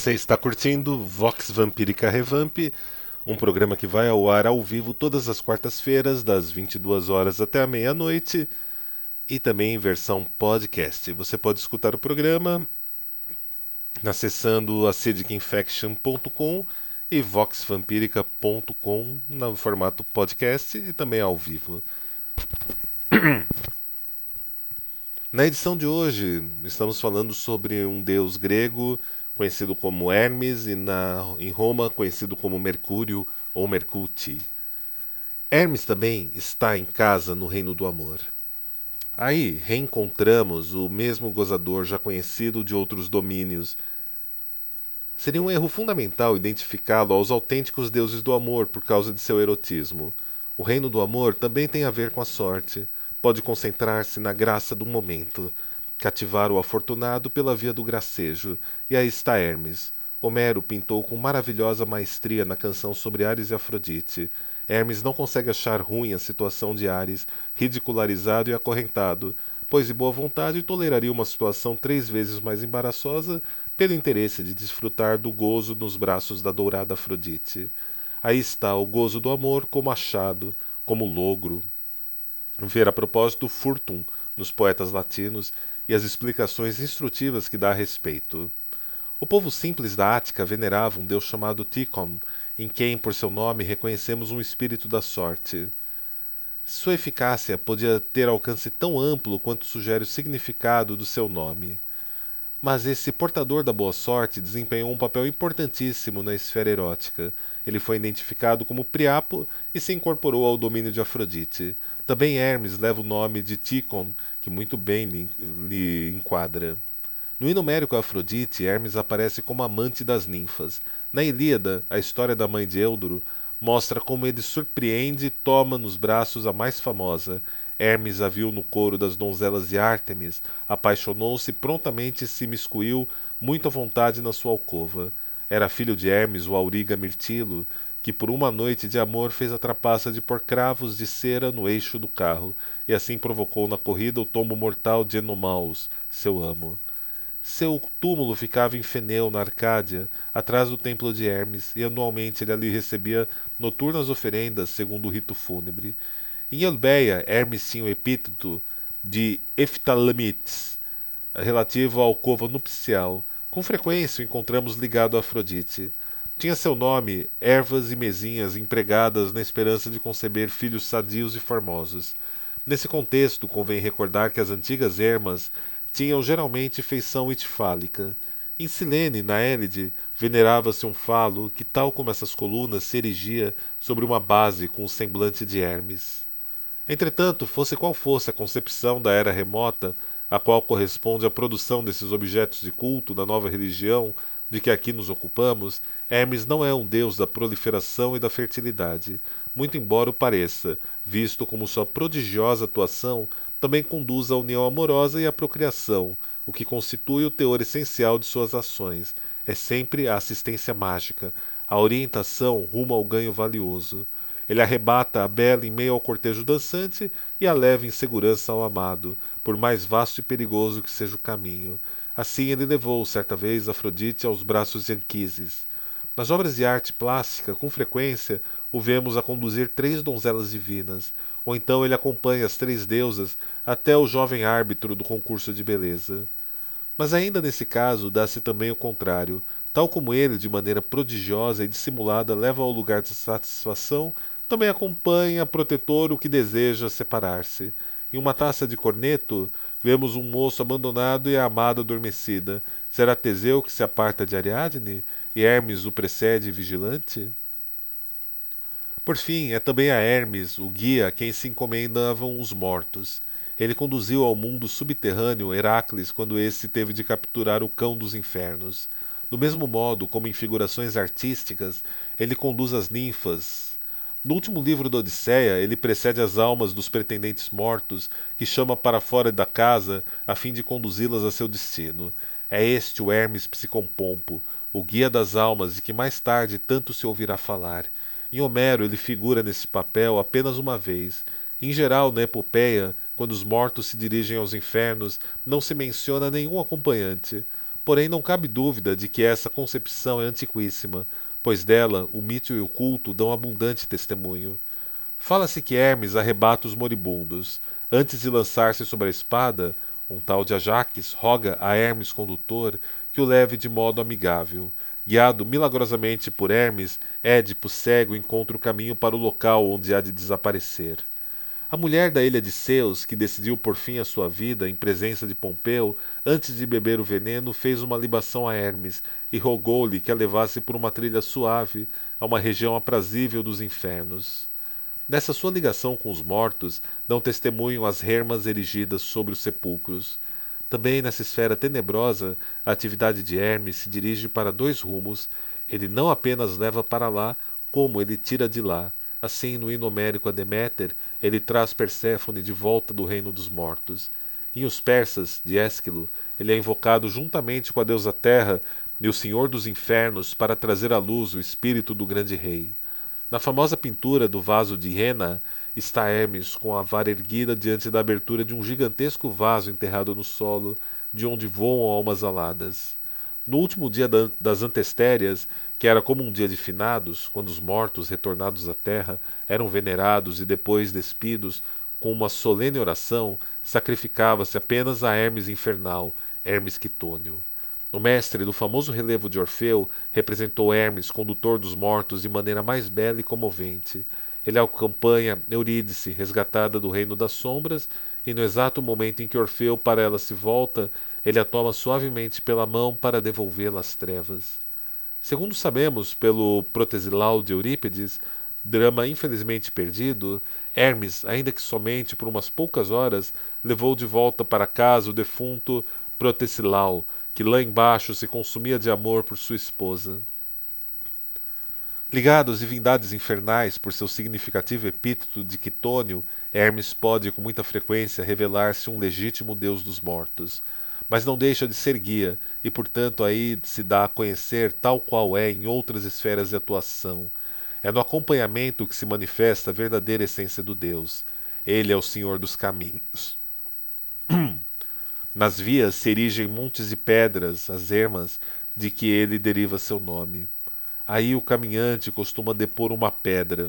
Você está curtindo Vox Vampírica Revamp, um programa que vai ao ar ao vivo todas as quartas-feiras, das 22 horas até a meia-noite, e também em versão podcast. Você pode escutar o programa acessando acidicinfection.com e voxvampirica.com no formato podcast e também ao vivo. Na edição de hoje, estamos falando sobre um deus grego conhecido como Hermes e em Roma conhecido como Mercúrio ou Mercuti. Hermes também está em casa no reino do amor. Aí reencontramos o mesmo gozador já conhecido de outros domínios. Seria um erro fundamental identificá-lo aos autênticos deuses do amor por causa de seu erotismo. O reino do amor também tem a ver com a sorte. Pode concentrar-se na graça do momento, cativar o afortunado pela via do gracejo, e aí está Hermes. Homero pintou com maravilhosa maestria na canção sobre Ares e Afrodite. Hermes não consegue achar ruim a situação de Ares, ridicularizado e acorrentado, pois de boa vontade toleraria uma situação 3 vezes mais embaraçosa pelo interesse de desfrutar do gozo nos braços da dourada Afrodite. Aí está o gozo do amor como achado, como logro. Ver a propósito Furtum nos poetas latinos e as explicações instrutivas que dá a respeito. O povo simples da Ática venerava um deus chamado Tícon, em quem, por seu nome, reconhecemos um espírito da sorte. Sua eficácia podia ter alcance tão amplo quanto sugere o significado do seu nome. Mas esse portador da boa sorte desempenhou um papel importantíssimo na esfera erótica. Ele foi identificado como Priapo e se incorporou ao domínio de Afrodite. Também Hermes leva o nome de Tícon, que muito bem lhe enquadra. No hino homérico a Afrodite, Hermes aparece como amante das ninfas. Na Ilíada, a história da mãe de Éudoro mostra como ele surpreende e toma nos braços a mais famosa. Hermes a viu no coro das donzelas de Ártemis, apaixonou-se e prontamente se miscuiu muito à vontade na sua alcova. Era filho de Hermes, o auriga Mirtilo, que por uma noite de amor fez a trapaça de pôr cravos de cera no eixo do carro, e assim provocou na corrida o tombo mortal de Enomaus, seu amo. Seu túmulo ficava em Feneu, na Arcádia, atrás do templo de Hermes, e anualmente ele ali recebia noturnas oferendas segundo o rito fúnebre. Em Eubéia, Hermes tinha o epíteto de Ephthalamites, relativo à alcova nupcial. Com frequência o encontramos ligado a Afrodite. Tinha seu nome ervas e mesinhas empregadas na esperança de conceber filhos sadios e formosos. Nesse contexto, convém recordar que as antigas ermas tinham geralmente feição itifálica. Em Silene, na Élide, venerava-se um falo que, tal como essas colunas, se erigia sobre uma base com o semblante de Hermes. Entretanto, fosse qual fosse a concepção da era remota, a qual corresponde à produção desses objetos de culto da nova religião de que aqui nos ocupamos, Hermes não é um deus da proliferação e da fertilidade, muito embora o pareça, visto como sua prodigiosa atuação também conduz à união amorosa e à procriação, o que constitui o teor essencial de suas ações. É sempre a assistência mágica, a orientação rumo ao ganho valioso. Ele arrebata a bela em meio ao cortejo dançante e a leva em segurança ao amado, por mais vasto e perigoso que seja o caminho. Assim ele levou, certa vez, Afrodite aos braços de Anquises. Nas obras de arte plástica, com frequência, o vemos a conduzir 3 donzelas divinas, ou então ele acompanha as 3 deusas até o jovem árbitro do concurso de beleza. Mas ainda nesse caso dá-se também o contrário. Tal como ele, de maneira prodigiosa e dissimulada, leva ao lugar de satisfação, também acompanha protetor o que deseja separar-se. Em uma taça de corneto, vemos um moço abandonado e a amada adormecida. Será Teseu que se aparta de Ariadne? E Hermes o precede vigilante? Por fim, é também a Hermes, o guia, a quem se encomendavam os mortos. Ele conduziu ao mundo subterrâneo Heracles quando esse teve de capturar o cão dos infernos. Do mesmo modo como em figurações artísticas, ele conduz as ninfas. No último livro da Odisseia, ele precede as almas dos pretendentes mortos, que chama para fora da casa a fim de conduzi-las a seu destino. É este o Hermes Psicompompo, o guia das almas de que mais tarde tanto se ouvirá falar. Em Homero ele figura nesse papel apenas uma vez. Em geral, na epopeia, quando os mortos se dirigem aos infernos, não se menciona nenhum acompanhante. Porém, não cabe dúvida de que essa concepção é antiquíssima, pois dela o mito e o culto dão abundante testemunho. Fala-se que Hermes arrebata os moribundos. Antes de lançar-se sobre a espada, um tal de Ajax roga a Hermes condutor que o leve de modo amigável. Guiado milagrosamente por Hermes, Édipo cego encontra o caminho para o local onde há de desaparecer. A mulher da ilha de Ceus, que decidiu por fim a sua vida em presença de Pompeu, antes de beber o veneno, fez uma libação a Hermes e rogou-lhe que a levasse por uma trilha suave a uma região aprazível dos infernos. Dessa sua ligação com os mortos, dão testemunho as remas erigidas sobre os sepulcros. Também nessa esfera tenebrosa, a atividade de Hermes se dirige para dois rumos. Ele não apenas leva para lá, como ele tira de lá. Assim, no hino homérico a Deméter, ele traz Perséfone de volta do reino dos mortos. Em Os Persas, de Ésquilo, ele é invocado juntamente com a deusa Terra e o senhor dos infernos para trazer à luz o espírito do grande rei. Na famosa pintura do vaso de Rena, está Hermes com a vara erguida diante da abertura de um gigantesco vaso enterrado no solo, de onde voam almas aladas. No último dia das Antestérias, que era como um dia de finados, quando os mortos retornados à terra eram venerados e depois despidos, com uma solene oração, sacrificava-se apenas a Hermes infernal, Hermes Quitônio. O mestre do famoso relevo de Orfeu representou Hermes, condutor dos mortos, de maneira mais bela e comovente. Ele acompanha Eurídice, resgatada do reino das sombras, e no exato momento em que Orfeu para ela se volta, ele a toma suavemente pela mão para devolvê-la às trevas. Segundo sabemos pelo Protesilau de Eurípides, drama infelizmente perdido, Hermes, ainda que somente por umas poucas horas, levou de volta para casa o defunto Protesilau, que lá embaixo se consumia de amor por sua esposa. Ligado às divindades infernais por seu significativo epíteto de Quitônio, Hermes pode com muita frequência revelar-se um legítimo deus dos mortos, mas não deixa de ser guia, e portanto aí se dá a conhecer tal qual é em outras esferas de atuação. É no acompanhamento que se manifesta a verdadeira essência do Deus. Ele é o Senhor dos caminhos. Nas vias se erigem montes de pedras, as ermas, de que ele deriva seu nome. Aí o caminhante costuma depor uma pedra.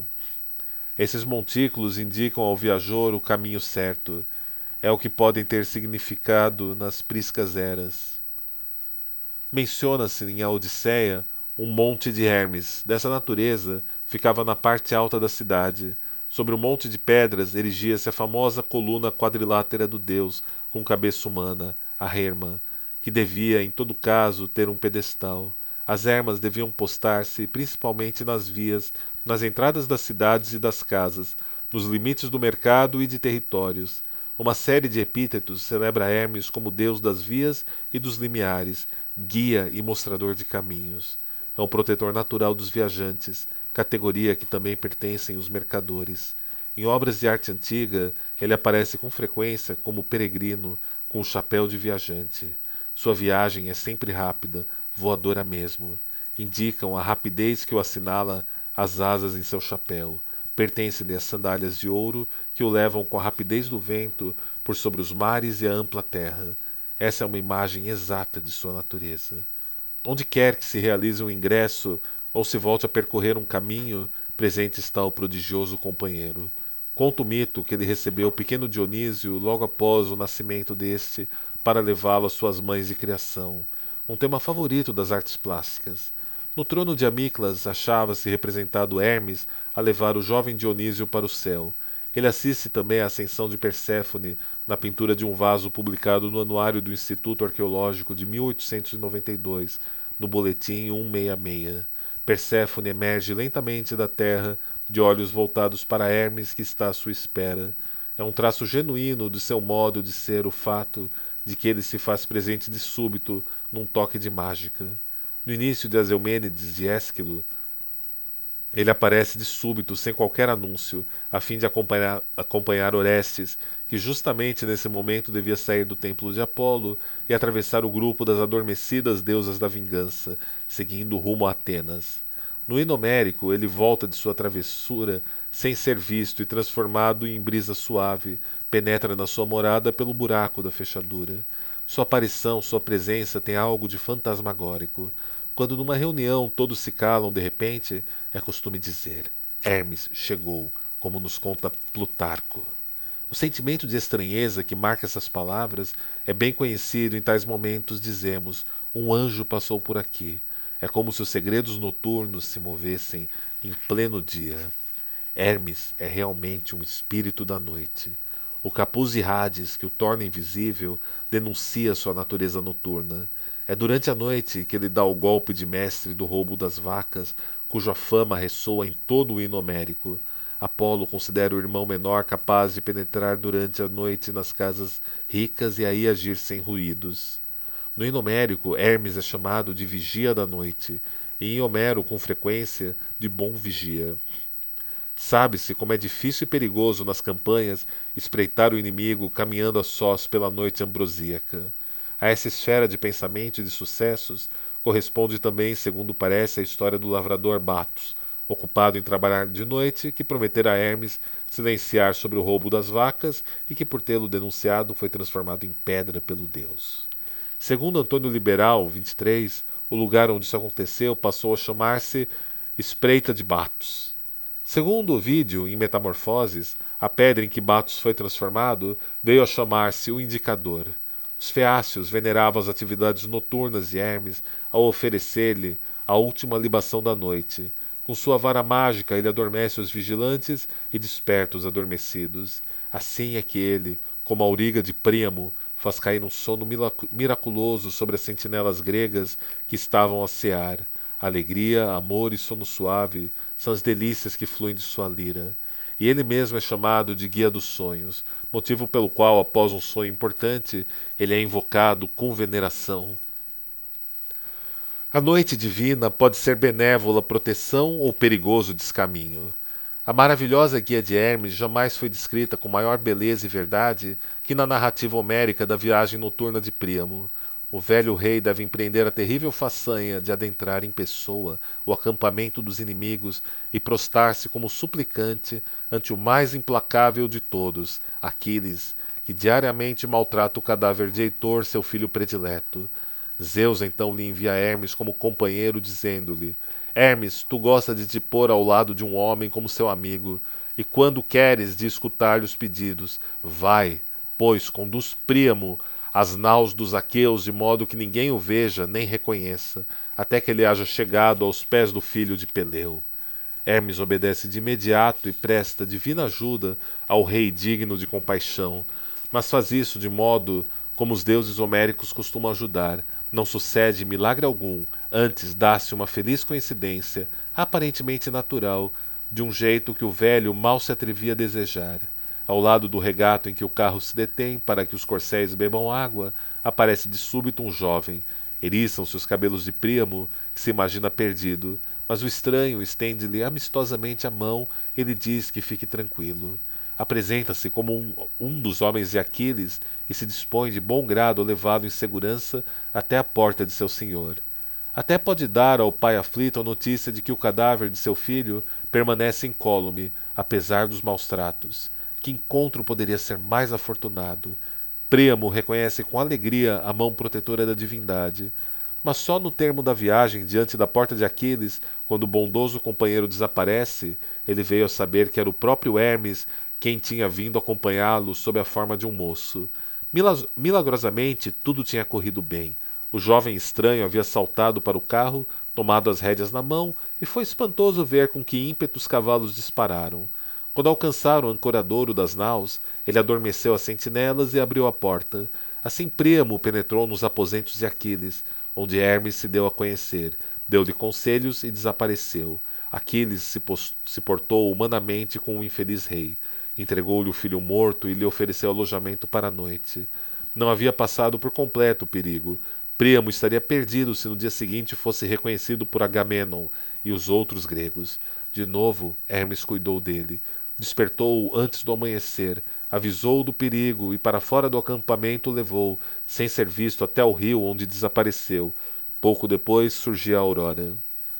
Esses montículos indicam ao viajor o caminho certo. É o que podem ter significado nas priscas eras. Menciona-se em A Odisseia um monte de Hermes. Dessa natureza, ficava na parte alta da cidade. Sobre o monte de pedras erigia-se a famosa coluna quadrilátera do deus, com cabeça humana, a Herma, que devia, em todo caso, ter um pedestal. As ermas deviam postar-se principalmente nas vias, nas entradas das cidades e das casas, nos limites do mercado e de territórios. Uma série de epítetos celebra Hermes como deus das vias e dos limiares, guia e mostrador de caminhos. É um protetor natural dos viajantes, categoria a que também pertencem os mercadores. Em obras de arte antiga, ele aparece com frequência como peregrino, com o chapéu de viajante. Sua viagem é sempre rápida, voadora mesmo. Indicam a rapidez que o assinala as asas em seu chapéu. Pertence-lhe as sandálias de ouro que o levam com a rapidez do vento por sobre os mares e a ampla terra. Essa é uma imagem exata de sua natureza. Onde quer que se realize um ingresso ou se volte a percorrer um caminho, presente está o prodigioso companheiro. Conta o mito que ele recebeu o pequeno Dionísio logo após o nascimento deste para levá-lo às suas mães de criação, um tema favorito das artes plásticas. No trono de Amíclas achava-se representado Hermes a levar o jovem Dionísio para o céu. Ele assiste também à ascensão de Perséfone na pintura de um vaso publicado no Anuário do Instituto Arqueológico de 1892, no Boletim 166. Perséfone emerge lentamente da terra, de olhos voltados para Hermes, que está à sua espera. É um traço genuíno de seu modo de ser o fato de que ele se faz presente de súbito, num toque de mágica. No início de As Eumênides de Ésquilo, ele aparece de súbito, sem qualquer anúncio, a fim de acompanhar Orestes, que justamente nesse momento devia sair do templo de Apolo e atravessar o grupo das adormecidas deusas da vingança, seguindo rumo a Atenas. No hino homérico, ele volta de sua travessura sem ser visto e, transformado em brisa suave, penetra na sua morada pelo buraco da fechadura. Sua aparição, sua presença tem algo de fantasmagórico. Quando numa reunião todos se calam de repente, é costume dizer: Hermes chegou, como nos conta Plutarco. O sentimento de estranheza que marca essas palavras é bem conhecido. Em tais momentos dizemos: um anjo passou por aqui. É como se os segredos noturnos se movessem em pleno dia. Hermes é realmente um espírito da noite. O capuz de Hades, que o torna invisível, denuncia sua natureza noturna. É durante a noite que ele dá o golpe de mestre do roubo das vacas, cuja fama ressoa em todo o hino homérico. Apolo considera o irmão menor capaz de penetrar durante a noite nas casas ricas e aí agir sem ruídos. No hino homérico, Hermes é chamado de vigia da noite, e em Homero, com frequência, de bom vigia. Sabe-se como é difícil e perigoso nas campanhas espreitar o inimigo caminhando a sós pela noite ambrosíaca. A essa esfera de pensamento e de sucessos corresponde também, segundo parece, a história do lavrador Batos, ocupado em trabalhar de noite, que prometera a Hermes silenciar sobre o roubo das vacas e que, por tê-lo denunciado, foi transformado em pedra pelo deus. Segundo Antônio Liberal, 23, o lugar onde isso aconteceu passou a chamar-se Espreita de Batos. Segundo Ovídio, em Metamorfoses, a pedra em que Batos foi transformado veio a chamar-se o Indicador. Os feácios veneravam as atividades noturnas de Hermes ao oferecer-lhe a última libação da noite. Com sua vara mágica ele adormece os vigilantes e desperta os adormecidos. Assim é que ele, como a auriga de Príamo, faz cair um sono miraculoso sobre as sentinelas gregas que estavam a cear. Alegria, amor e sono suave são as delícias que fluem de sua lira. E ele mesmo é chamado de guia dos sonhos, motivo pelo qual, após um sonho importante, ele é invocado com veneração. A noite divina pode ser benévola proteção ou perigoso descaminho. A maravilhosa guia de Hermes jamais foi descrita com maior beleza e verdade que na narrativa homérica da viagem noturna de Príamo. O velho rei deve empreender a terrível façanha de adentrar em pessoa o acampamento dos inimigos e prostrar-se como suplicante ante o mais implacável de todos, Aquiles, que diariamente maltrata o cadáver de Heitor, seu filho predileto. Zeus então lhe envia Hermes como companheiro, dizendo-lhe: Hermes, tu gostas de te pôr ao lado de um homem como seu amigo, e quando queres de escutar-lhe os pedidos, vai, pois conduz Príamo as naus dos aqueus de modo que ninguém o veja nem reconheça, até que ele haja chegado aos pés do filho de Peleu. Hermes obedece de imediato e presta divina ajuda ao rei digno de compaixão, mas faz isso de modo como os deuses homéricos costumam ajudar. Não sucede milagre algum, antes dá-se uma feliz coincidência, aparentemente natural, de um jeito que o velho mal se atrevia a desejar. Ao lado do regato em que o carro se detém para que os corcéis bebam água, aparece de súbito um jovem. Eriçam-se os cabelos de Príamo, que se imagina perdido, mas o estranho estende-lhe amistosamente a mão e lhe diz que fique tranquilo. Apresenta-se como um dos homens de Aquiles e se dispõe de bom grado a levá-lo em segurança até a porta de seu senhor. Até pode dar ao pai aflito a notícia de que o cadáver de seu filho permanece incólume, apesar dos maus tratos. Que encontro poderia ser mais afortunado? Príamo reconhece com alegria a mão protetora da divindade, mas só no termo da viagem, diante da porta de Aquiles, quando o bondoso companheiro desaparece, ele veio a saber que era o próprio Hermes quem tinha vindo acompanhá-lo sob a forma de um moço. Milagrosamente, tudo tinha corrido bem. O jovem estranho havia saltado para o carro, tomado as rédeas na mão, e foi espantoso ver com que ímpeto os cavalos dispararam. Quando alcançaram o ancoradouro das naus, ele adormeceu as sentinelas e abriu a porta. Assim Príamo penetrou nos aposentos de Aquiles, onde Hermes se deu a conhecer, deu-lhe conselhos e desapareceu. Aquiles se portou humanamente com o infeliz rei. Entregou-lhe o filho morto e lhe ofereceu alojamento para a noite. Não havia passado por completo o perigo. Príamo estaria perdido se no dia seguinte fosse reconhecido por Agamenon e os outros gregos. De novo, Hermes cuidou dele. Despertou-o antes do amanhecer, avisou-o do perigo e para fora do acampamento o levou, sem ser visto, até o rio onde desapareceu. Pouco depois surgia a aurora.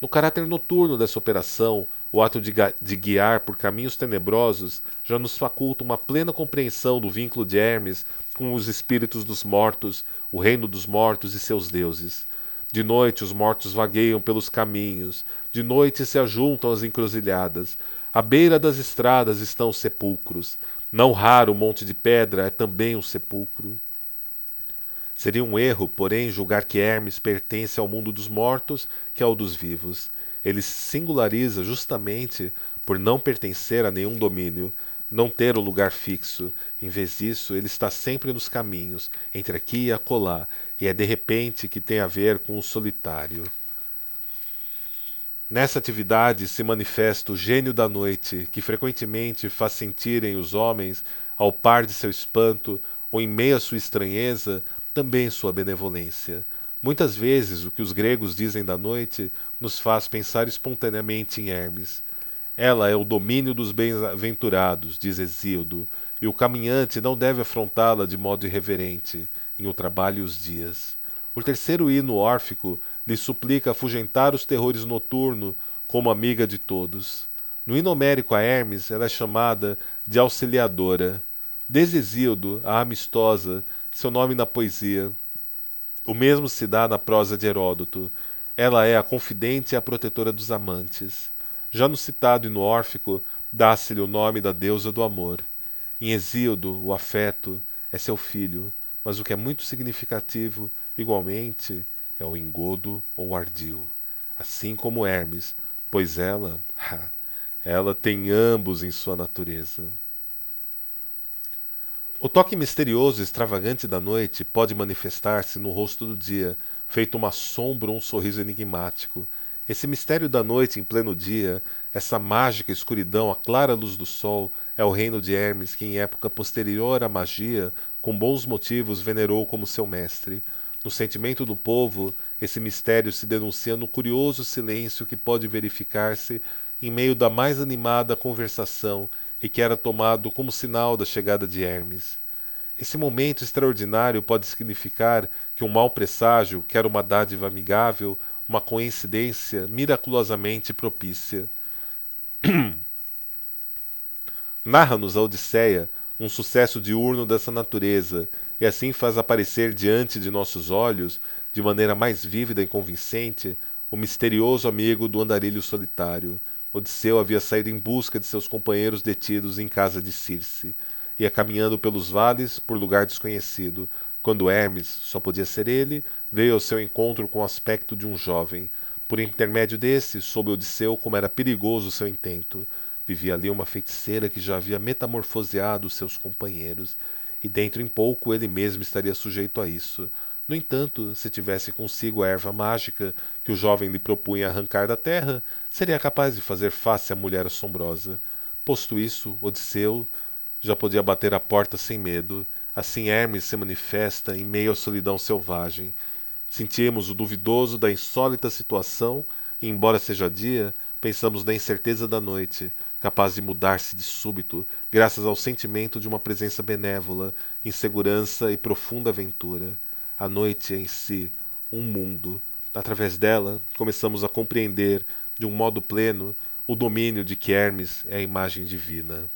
No caráter noturno dessa operação, o ato de guiar por caminhos tenebrosos já nos faculta uma plena compreensão do vínculo de Hermes com os espíritos dos mortos, o reino dos mortos e seus deuses. De noite os mortos vagueiam pelos caminhos, de noite se ajuntam às encruzilhadas. À beira das estradas estão os sepulcros. Não raro o monte de pedra é também um sepulcro. Seria um erro, porém, julgar que Hermes pertence ao mundo dos mortos que ao dos vivos. Ele se singulariza justamente por não pertencer a nenhum domínio, não ter o lugar fixo. Em vez disso, ele está sempre nos caminhos, entre aqui e acolá, e é de repente que tem a ver com o solitário. Nessa atividade se manifesta o gênio da noite, que frequentemente faz sentirem os homens, ao par de seu espanto, ou em meio à sua estranheza, também sua benevolência. Muitas vezes o que os gregos dizem da noite nos faz pensar espontaneamente em Hermes. Ela é o domínio dos bem-aventurados, diz Hesíodo, e o caminhante não deve afrontá-la de modo irreverente, em O Trabalho e os Dias. O terceiro hino órfico lhe suplica afugentar os terrores noturnos como amiga de todos. No hino homérico a Hermes, ela é chamada de auxiliadora. Desde Hesíodo, a amistosa, seu nome na poesia. O mesmo se dá na prosa de Heródoto. Ela é a confidente e a protetora dos amantes. Já no citado hino órfico, dá-se-lhe o nome da deusa do amor. Em Hesíodo, o afeto é seu filho, mas o que é muito significativo, igualmente, é o engodo ou ardil. Assim como Hermes, pois ela tem ambos em sua natureza. O toque misterioso e extravagante da noite pode manifestar-se no rosto do dia, feito uma sombra ou um sorriso enigmático. Esse mistério da noite em pleno dia, essa mágica escuridão à clara luz do sol, é o reino de Hermes que em época posterior à magia, com bons motivos, venerou como seu mestre. No sentimento do povo, esse mistério se denuncia no curioso silêncio que pode verificar-se em meio da mais animada conversação e que era tomado como sinal da chegada de Hermes. Esse momento extraordinário pode significar que um mau presságio quer uma dádiva amigável, uma coincidência miraculosamente propícia. Narra-nos a Odisseia um sucesso diurno dessa natureza, e assim faz aparecer diante de nossos olhos, de maneira mais vívida e convincente, o misterioso amigo do andarilho solitário. Odisseu havia saído em busca de seus companheiros detidos em casa de Circe. Ia caminhando pelos vales, por lugar desconhecido, quando Hermes, só podia ser ele, veio ao seu encontro com o aspecto de um jovem. Por intermédio desse, soube Odisseu como era perigoso o seu intento. Vivia ali uma feiticeira que já havia metamorfoseado seus companheiros, e dentro em pouco ele mesmo estaria sujeito a isso. No entanto, se tivesse consigo a erva mágica que o jovem lhe propunha arrancar da terra, seria capaz de fazer face à mulher assombrosa. Posto isso, Odisseu já podia bater a porta sem medo. Assim Hermes se manifesta em meio à solidão selvagem. Sentimos o duvidoso da insólita situação e, embora seja dia, pensamos na incerteza da noite, capaz de mudar-se de súbito, graças ao sentimento de uma presença benévola, insegurança e profunda aventura. A noite é em si um mundo. Através dela, começamos a compreender, de um modo pleno, o domínio de que Hermes é a imagem divina.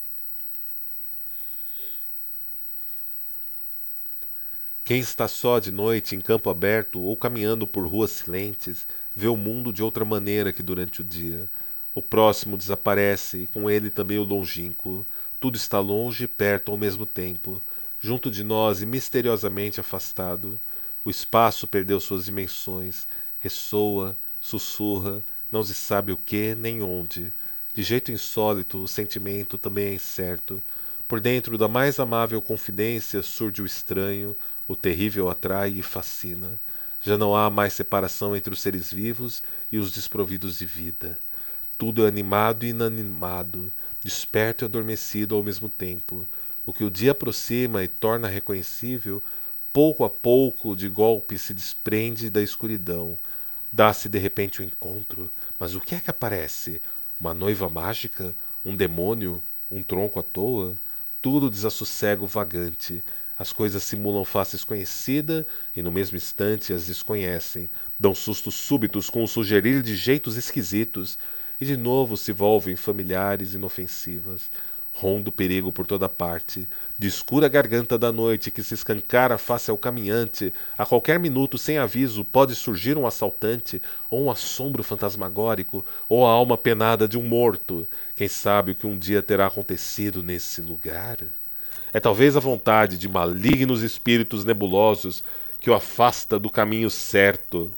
Quem está só de noite em campo aberto ou caminhando por ruas silentes, vê o mundo de outra maneira que durante o dia. O próximo desaparece e com ele também o longínquo. Tudo está longe e perto ao mesmo tempo, junto de nós e misteriosamente afastado. O espaço perdeu suas dimensões, ressoa, sussurra, não se sabe o que nem onde. De jeito insólito, o sentimento também é incerto. Por dentro da mais amável confidência surge o estranho, o terrível atrai e fascina. Já não há mais separação entre os seres vivos e os desprovidos de vida. Tudo é animado e inanimado, desperto e adormecido ao mesmo tempo. O que o dia aproxima e torna reconhecível, pouco a pouco, de golpe, se desprende da escuridão. Dá-se de repente o encontro, mas o que é que aparece? Uma noiva mágica? Um demônio? Um tronco à toa? Tudo desassossego vagante. As coisas simulam faces conhecidas e no mesmo instante as desconhecem, dão sustos súbitos com o sugerir de jeitos esquisitos e de novo se volvem familiares e inofensivas. Ronda o perigo por toda parte, de escura garganta da noite que se escancara face ao caminhante, a qualquer minuto, sem aviso, pode surgir um assaltante, ou um assombro fantasmagórico, ou a alma penada de um morto. Quem sabe o que um dia terá acontecido nesse lugar? É talvez a vontade de malignos espíritos nebulosos que o afasta do caminho certo,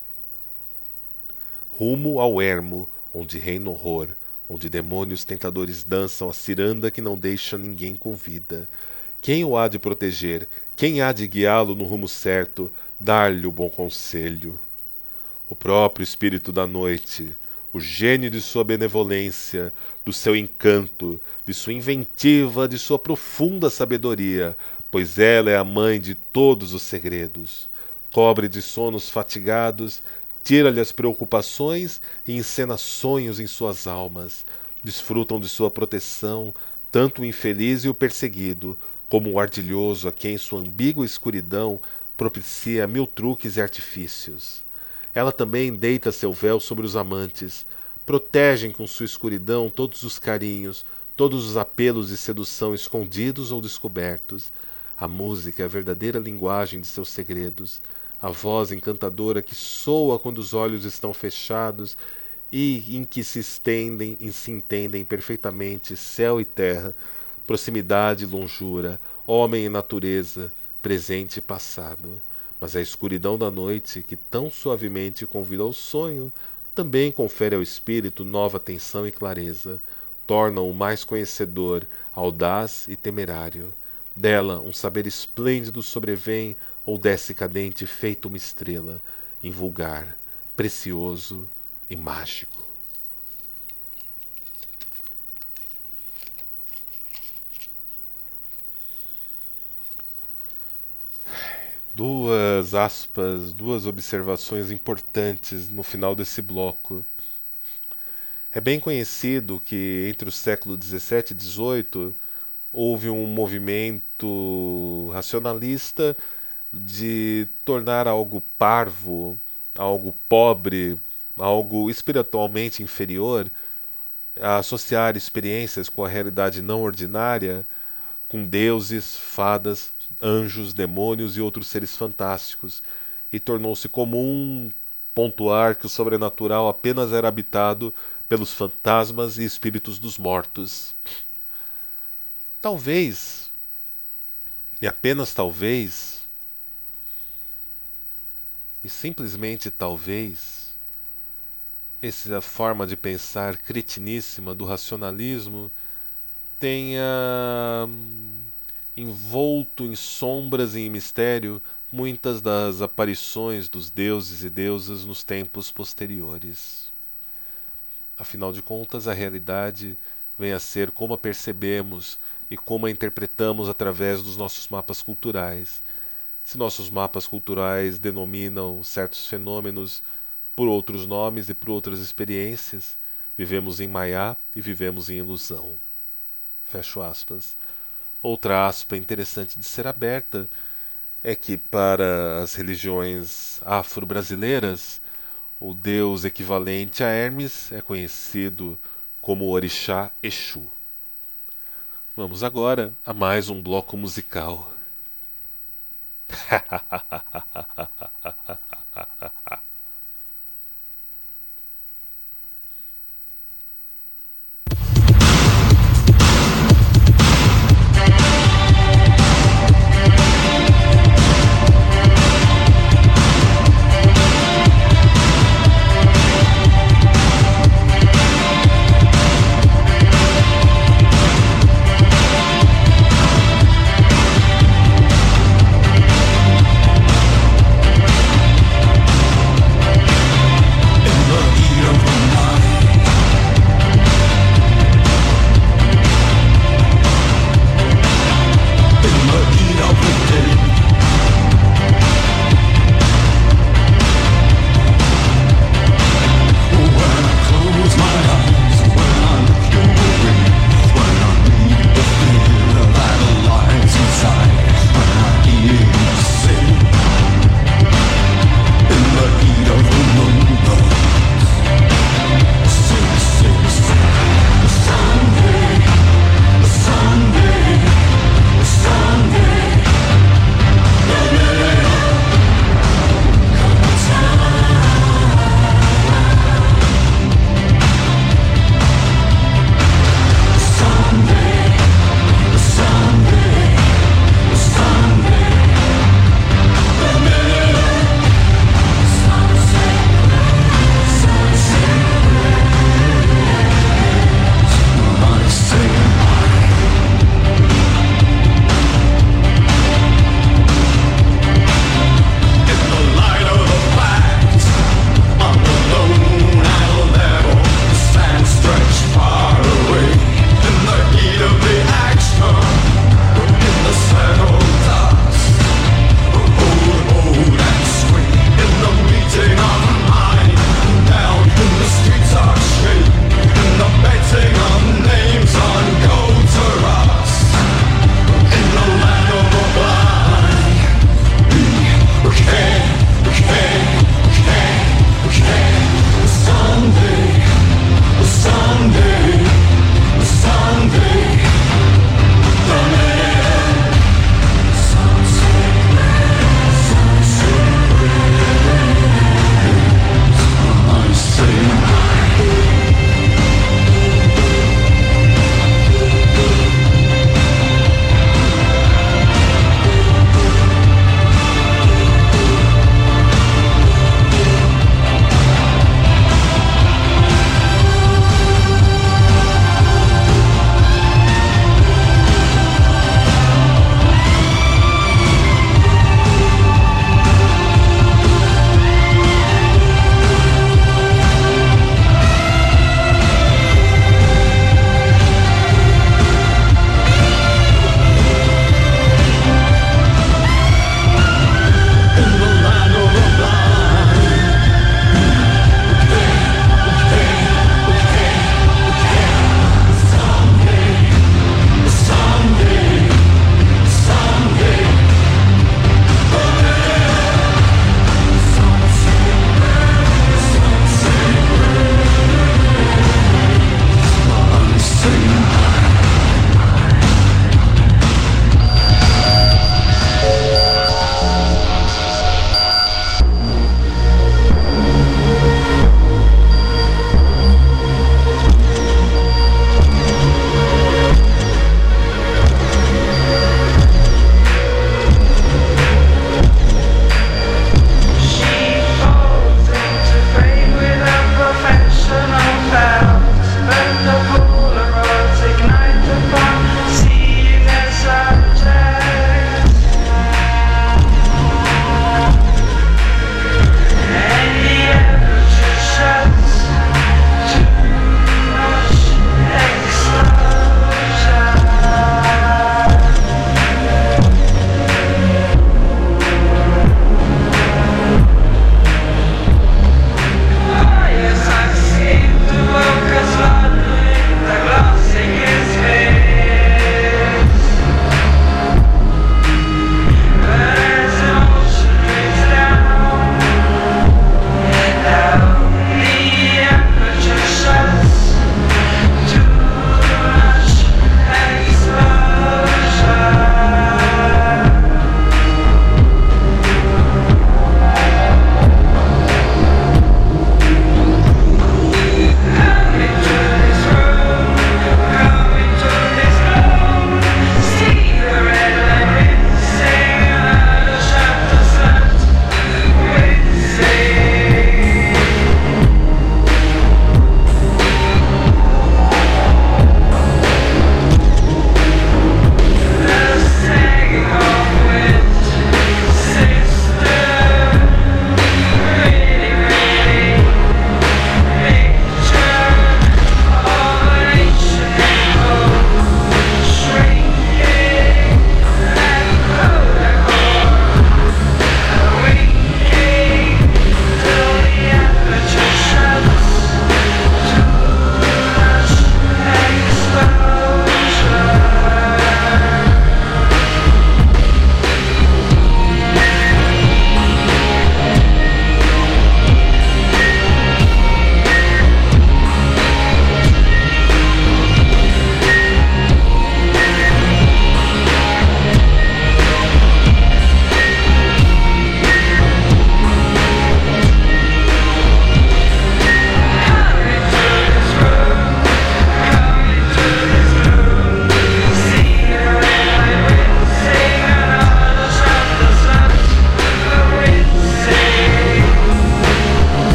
rumo ao ermo, onde reina horror, onde demônios tentadores dançam a ciranda que não deixa ninguém com vida. Quem o há de proteger? Quem há de guiá-lo no rumo certo, dar-lhe o bom conselho? O próprio espírito da noite, o gênio de sua benevolência, do seu encanto, de sua inventiva, de sua profunda sabedoria, pois ela é a mãe de todos os segredos. Cobre de sonos fatigados, tira-lhe as preocupações e encena sonhos em suas almas. Desfrutam de sua proteção tanto o infeliz e o perseguido, como o ardilhoso a quem sua ambígua escuridão propicia 1000 truques e artifícios. Ela também deita seu véu sobre os amantes, protegem com sua escuridão todos os carinhos, todos os apelos de sedução escondidos ou descobertos. A música é a verdadeira linguagem de seus segredos, a voz encantadora que soa quando os olhos estão fechados e em que se entendem perfeitamente céu e terra, proximidade e longura, homem e natureza, presente e passado. Mas a escuridão da noite, que tão suavemente convida ao sonho, também confere ao espírito nova atenção e clareza, torna-o mais conhecedor, audaz e temerário. Dela um saber esplêndido sobrevém ou desce cadente feito uma estrela, invulgar, precioso e mágico. Duas observações importantes no final desse bloco. É bem conhecido que entre o século XVII e XVIII houve um movimento racionalista de tornar algo parvo, algo pobre, algo espiritualmente inferior, a associar experiências com a realidade não ordinária, com deuses, fadas, anjos, demônios e outros seres fantásticos, e tornou-se comum pontuar que o sobrenatural apenas era habitado pelos fantasmas e espíritos dos mortos. Talvez, e apenas talvez, e simplesmente talvez, essa forma de pensar cretiníssima do racionalismo tenha envolto em sombras e em mistério muitas das aparições dos deuses e deusas nos tempos posteriores. Afinal de contas, a realidade vem a ser como a percebemos e como a interpretamos através dos nossos mapas culturais. Se nossos mapas culturais denominam certos fenômenos por outros nomes e por outras experiências, vivemos em maiá e vivemos em ilusão. Fecho aspas. Outra aspa interessante de ser aberta é que para as religiões afro-brasileiras, o deus equivalente a Hermes é conhecido como o orixá Exu. Vamos agora a mais um bloco musical.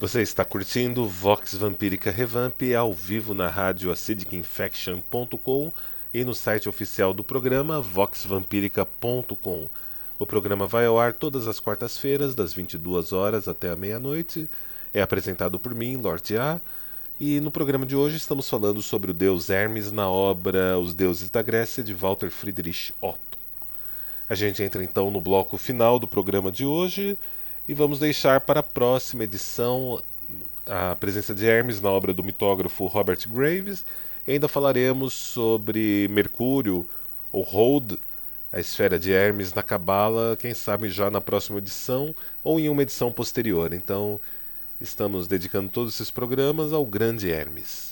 Você está curtindo Vox Vampírica Revamp ao vivo na rádio acidicinfection.com e no site oficial do programa voxvampirica.com. O programa vai ao ar todas as quartas-feiras, das 22 horas até a meia-noite. É apresentado por mim, Lorde A. E no programa de hoje estamos falando sobre o deus Hermes na obra Os Deuses da Grécia, de Walter Friedrich Otto. A gente entra então no bloco final do programa de hoje e vamos deixar para a próxima edição a presença de Hermes na obra do mitógrafo Robert Graves. E ainda falaremos sobre Mercúrio, ou Hold, a esfera de Hermes na Cabala, quem sabe já na próxima edição ou em uma edição posterior. Então, estamos dedicando todos esses programas ao grande Hermes,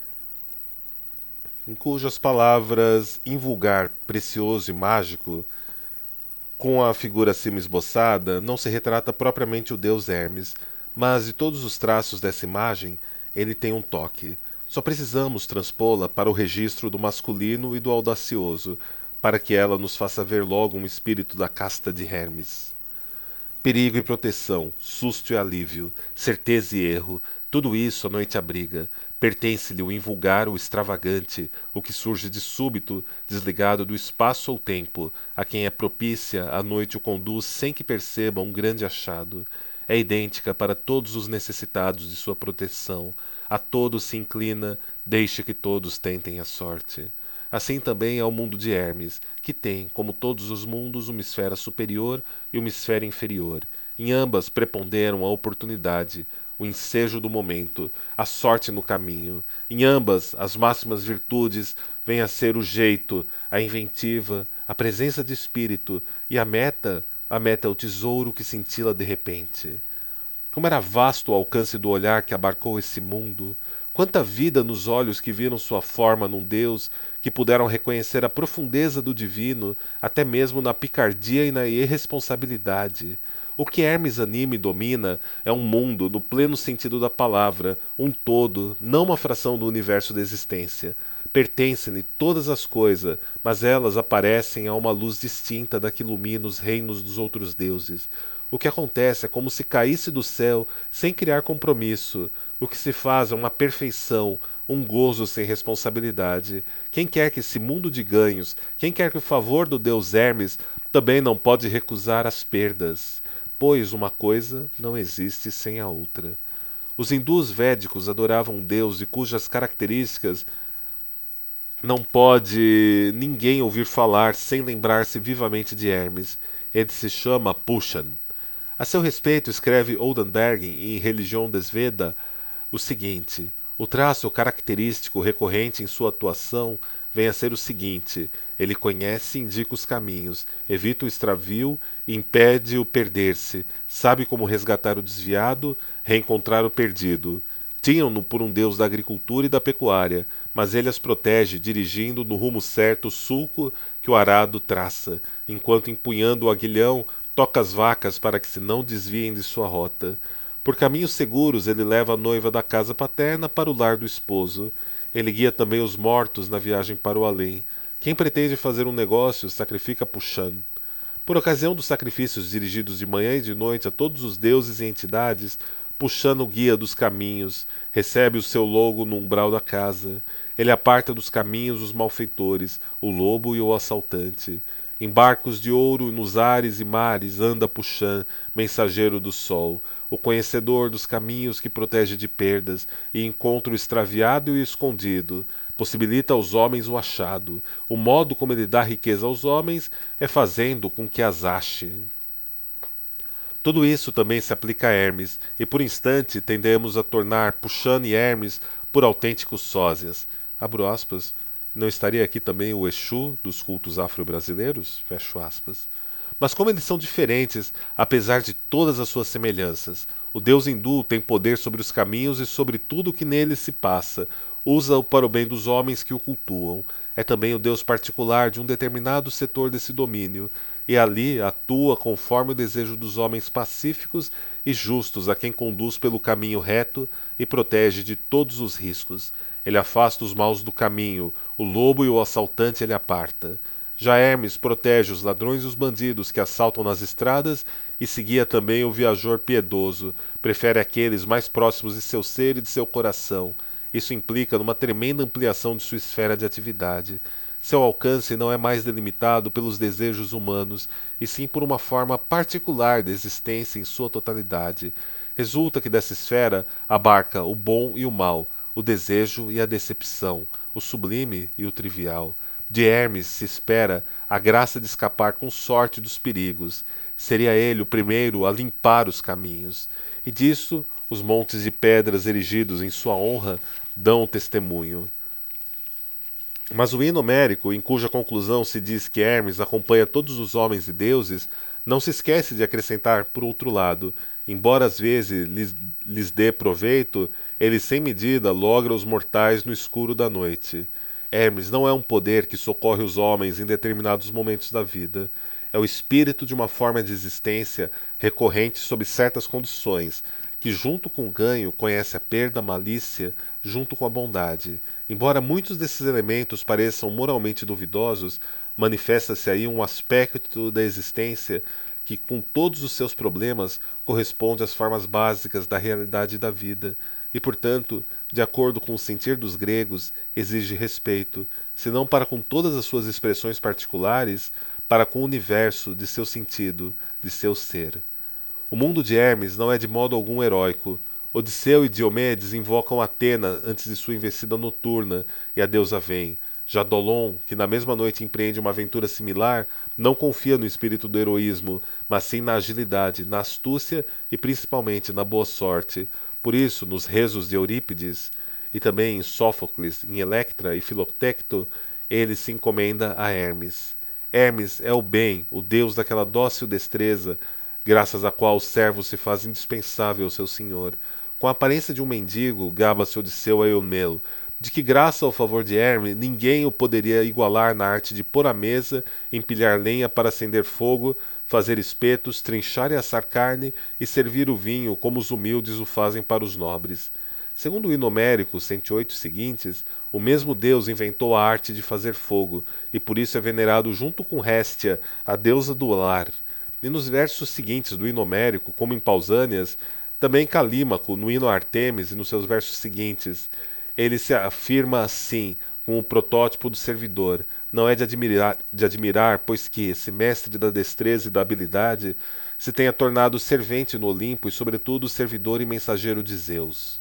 em cujas palavras invulgar, precioso e mágico, com a figura acima esboçada, não se retrata propriamente o deus Hermes, mas de todos os traços dessa imagem, ele tem um toque. Só precisamos transpô-la para o registro do masculino e do audacioso, para que ela nos faça ver logo um espírito da casta de Hermes. Perigo e proteção, susto e alívio, certeza e erro, tudo isso a noite abriga. Pertence-lhe o invulgar, o extravagante, o que surge de súbito, desligado do espaço ou tempo, a quem é propícia, a noite o conduz sem que perceba um grande achado. É idêntica para todos os necessitados de sua proteção, a todos se inclina, deixa que todos tentem a sorte. Assim também é o mundo de Hermes, que tem, como todos os mundos, uma esfera superior e uma esfera inferior. Em ambas preponderam a oportunidade, o ensejo do momento, a sorte no caminho. Em ambas, as máximas virtudes vêm a ser o jeito, a inventiva, a presença de espírito, e a meta é o tesouro que cintila de repente. Como era vasto o alcance do olhar que abarcou esse mundo! Quanta vida nos olhos que viram sua forma num Deus, que puderam reconhecer a profundeza do divino, até mesmo na picardia e na irresponsabilidade. O que Hermes anima e domina é um mundo, no pleno sentido da palavra, um todo, não uma fração do universo da existência. Pertencem-lhe todas as coisas, mas elas aparecem a uma luz distinta da que ilumina os reinos dos outros deuses. O que acontece é como se caísse do céu sem criar compromisso. O que se faz é uma perfeição, um gozo sem responsabilidade. Quem quer que esse mundo de ganhos, quem quer que o favor do deus Hermes, também não pode recusar as perdas, pois uma coisa não existe sem a outra. Os hindus védicos adoravam um deus de cujas características não pode ninguém ouvir falar sem lembrar-se vivamente de Hermes. Ele se chama Pushan. A seu respeito, escreve Oldenberg em Religião des Veda o seguinte: o traço característico recorrente em sua atuação vem a ser o seguinte: ele conhece e indica os caminhos, evita o extravio e impede o perder-se, sabe como resgatar o desviado, reencontrar o perdido. Tinham-no por um deus da agricultura e da pecuária, mas ele as protege, dirigindo no rumo certo o sulco que o arado traça, enquanto empunhando o aguilhão toca as vacas para que se não desviem de sua rota. Por caminhos seguros ele leva a noiva da casa paterna para o lar do esposo. Ele guia também os mortos na viagem para o além. Quem pretende fazer um negócio sacrifica Pushan. Por ocasião dos sacrifícios dirigidos de manhã e de noite a todos os deuses e entidades, Pushan o guia dos caminhos, recebe o seu logo no umbral da casa. Ele aparta dos caminhos os malfeitores, o lobo e o assaltante. Em barcos de ouro nos ares e mares anda Pushan, mensageiro do sol, o conhecedor dos caminhos que protege de perdas e encontra o extraviado e o escondido, possibilita aos homens o achado. O modo como ele dá riqueza aos homens é fazendo com que as achem. Tudo isso também se aplica a Hermes, e por instante tendemos a tornar Pushan e Hermes por autênticos sósias. Abro aspas. Não estaria aqui também o Exu dos cultos afro-brasileiros? Fecho aspas. Mas como eles são diferentes, apesar de todas as suas semelhanças, o deus hindu tem poder sobre os caminhos e sobre tudo o que neles se passa, usa-o para o bem dos homens que o cultuam. É também o deus particular de um determinado setor desse domínio, e ali atua conforme o desejo dos homens pacíficos e justos a quem conduz pelo caminho reto e protege de todos os riscos. Ele afasta os maus do caminho, o lobo e o assaltante ele aparta. Já Hermes protege os ladrões e os bandidos que assaltam nas estradas e se guia também o viajor piedoso, prefere aqueles mais próximos de seu ser e de seu coração. Isso implica numa tremenda ampliação de sua esfera de atividade. Seu alcance não é mais delimitado pelos desejos humanos, e sim por uma forma particular de existência em sua totalidade. Resulta que dessa esfera abarca o bom e o mal, o desejo e a decepção, o sublime e o trivial. De Hermes se espera a graça de escapar com sorte dos perigos. Seria ele o primeiro a limpar os caminhos. E disso os montes de pedras erigidos em sua honra dão testemunho. Mas o hino homérico, em cuja conclusão se diz que Hermes acompanha todos os homens e deuses, não se esquece de acrescentar, por outro lado, embora às vezes lhes dê proveito, ele sem medida logra os mortais no escuro da noite. Hermes não é um poder que socorre os homens em determinados momentos da vida. É o espírito de uma forma de existência recorrente sob certas condições, que junto com o ganho conhece a perda, a malícia, junto com a bondade. Embora muitos desses elementos pareçam moralmente duvidosos, manifesta-se aí um aspecto da existência que, com todos os seus problemas, corresponde às formas básicas da realidade da vida, e, portanto, de acordo com o sentir dos gregos, exige respeito, se não para com todas as suas expressões particulares, para com o universo de seu sentido, de seu ser. O mundo de Hermes não é de modo algum heróico. Odisseu e Diomedes invocam Atena antes de sua investida noturna, e a deusa vem. Já Dolon, que na mesma noite empreende uma aventura similar, não confia no espírito do heroísmo, mas sim na agilidade, na astúcia e principalmente na boa sorte. Por isso, nos rezos de Eurípides, e também em Sófocles, em Electra e Filocteto, ele se encomenda a Hermes. Hermes é o bem, o deus daquela dócil destreza, graças à qual o servo se faz indispensável ao seu senhor. Com a aparência de um mendigo, gaba-se Odisseu a Eumelo, de que graça ao favor de Hermes ninguém o poderia igualar na arte de pôr à mesa, empilhar lenha para acender fogo, fazer espetos, trinchar e assar carne e servir o vinho como os humildes o fazem para os nobres. Segundo o hino homérico 108 seguintes, o mesmo Deus inventou a arte de fazer fogo, e por isso é venerado junto com Réstia, a deusa do lar. E nos versos seguintes do hino homérico, como em Pausânias, também Calímaco, no hino a Artemis e nos seus versos seguintes, ele se afirma assim, com o protótipo do servidor. Não é de admirar, pois que esse mestre da destreza e da habilidade se tenha tornado servente no Olimpo e, sobretudo, servidor e mensageiro de Zeus.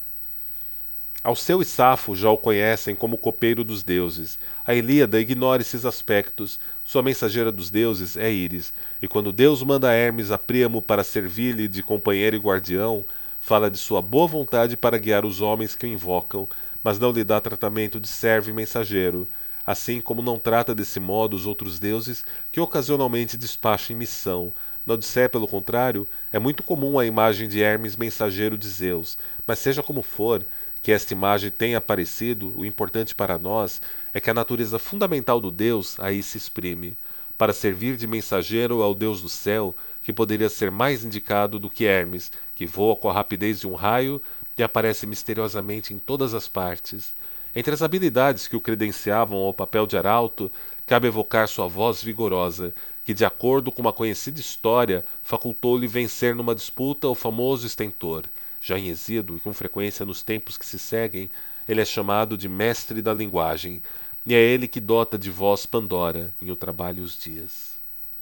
Alceu e Safo já o conhecem como copeiro dos deuses. A Ilíada ignora esses aspectos. Sua mensageira dos deuses é Íris, e quando Deus manda Hermes a Príamo para servir-lhe de companheiro e guardião, fala de sua boa vontade para guiar os homens que o invocam, mas não lhe dá tratamento de servo e mensageiro, assim como não trata desse modo os outros deuses que ocasionalmente despacha em missão. Na Odisseia, pelo contrário, é muito comum a imagem de Hermes mensageiro de Zeus, mas seja como for, que esta imagem tenha aparecido, o importante para nós é que a natureza fundamental do Deus aí se exprime. Para servir de mensageiro ao Deus do céu, que poderia ser mais indicado do que Hermes, que voa com a rapidez de um raio e aparece misteriosamente em todas as partes. Entre as habilidades que o credenciavam ao papel de arauto, cabe evocar sua voz vigorosa, que, de acordo com uma conhecida história, facultou-lhe vencer numa disputa o famoso Estentor. Já em Hesíodo, e com frequência nos tempos que se seguem, ele é chamado de mestre da linguagem, e é ele que dota de voz Pandora em O Trabalho e os Dias.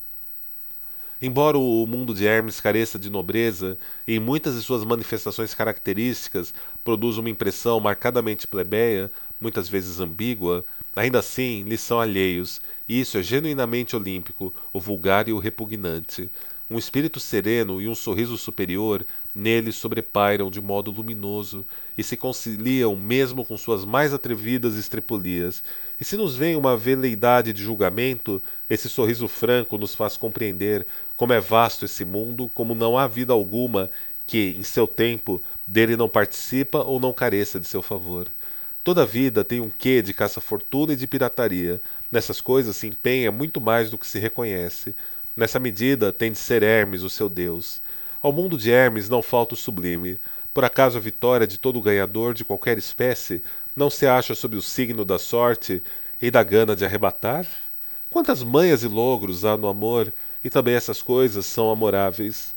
Embora o mundo de Hermes careça de nobreza, e em muitas de suas manifestações características produza uma impressão marcadamente plebeia, muitas vezes ambígua, ainda assim lhes são alheios, e isso é genuinamente olímpico, o vulgar e o repugnante. Um espírito sereno e um sorriso superior nele sobrepairam de modo luminoso e se conciliam mesmo com suas mais atrevidas estrepulias. E se nos vem uma veleidade de julgamento, esse sorriso franco nos faz compreender como é vasto esse mundo, como não há vida alguma que, em seu tempo, dele não participa ou não careça de seu favor. Toda vida tem um quê de caça-fortuna e de pirataria. Nessas coisas se empenha muito mais do que se reconhece. Nessa medida tem de ser Hermes o seu deus. Ao mundo de Hermes não falta o sublime. Por acaso a vitória de todo ganhador de qualquer espécie não se acha sob o signo da sorte e da gana de arrebatar? Quantas manhas e logros há no amor, e também essas coisas são amoráveis.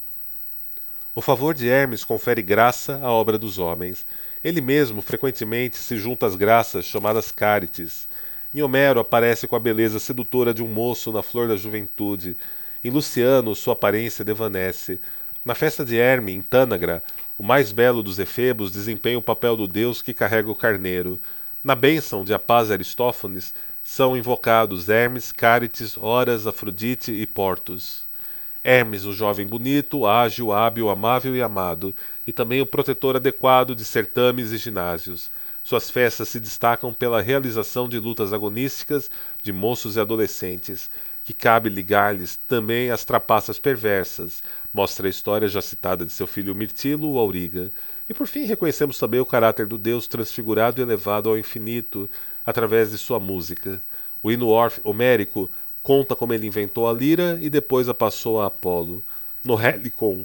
O favor de Hermes confere graça à obra dos homens. Ele mesmo frequentemente se junta às graças chamadas cárites. Em Homero aparece com a beleza sedutora de um moço na flor da juventude. Em Luciano sua aparência devanece. Na festa de Herme, em Tânagra, o mais belo dos efebos desempenha o papel do deus que carrega o carneiro. Na bênção de Apaz e Aristófanes são invocados Hermes, Cárites, Horas, Afrodite e Portus. Hermes, o jovem bonito, ágil, hábil, amável e amado, e também o protetor adequado de certames e ginásios. Suas festas se destacam pela realização de lutas agonísticas de moços e adolescentes, que cabe ligar-lhes também as trapaças perversas, mostra a história já citada de seu filho Mirtilo, o Auriga. E por fim reconhecemos também o caráter do Deus transfigurado e elevado ao infinito, através de sua música. O hino homérico conta como ele inventou a lira e depois a passou a Apolo. No Helicon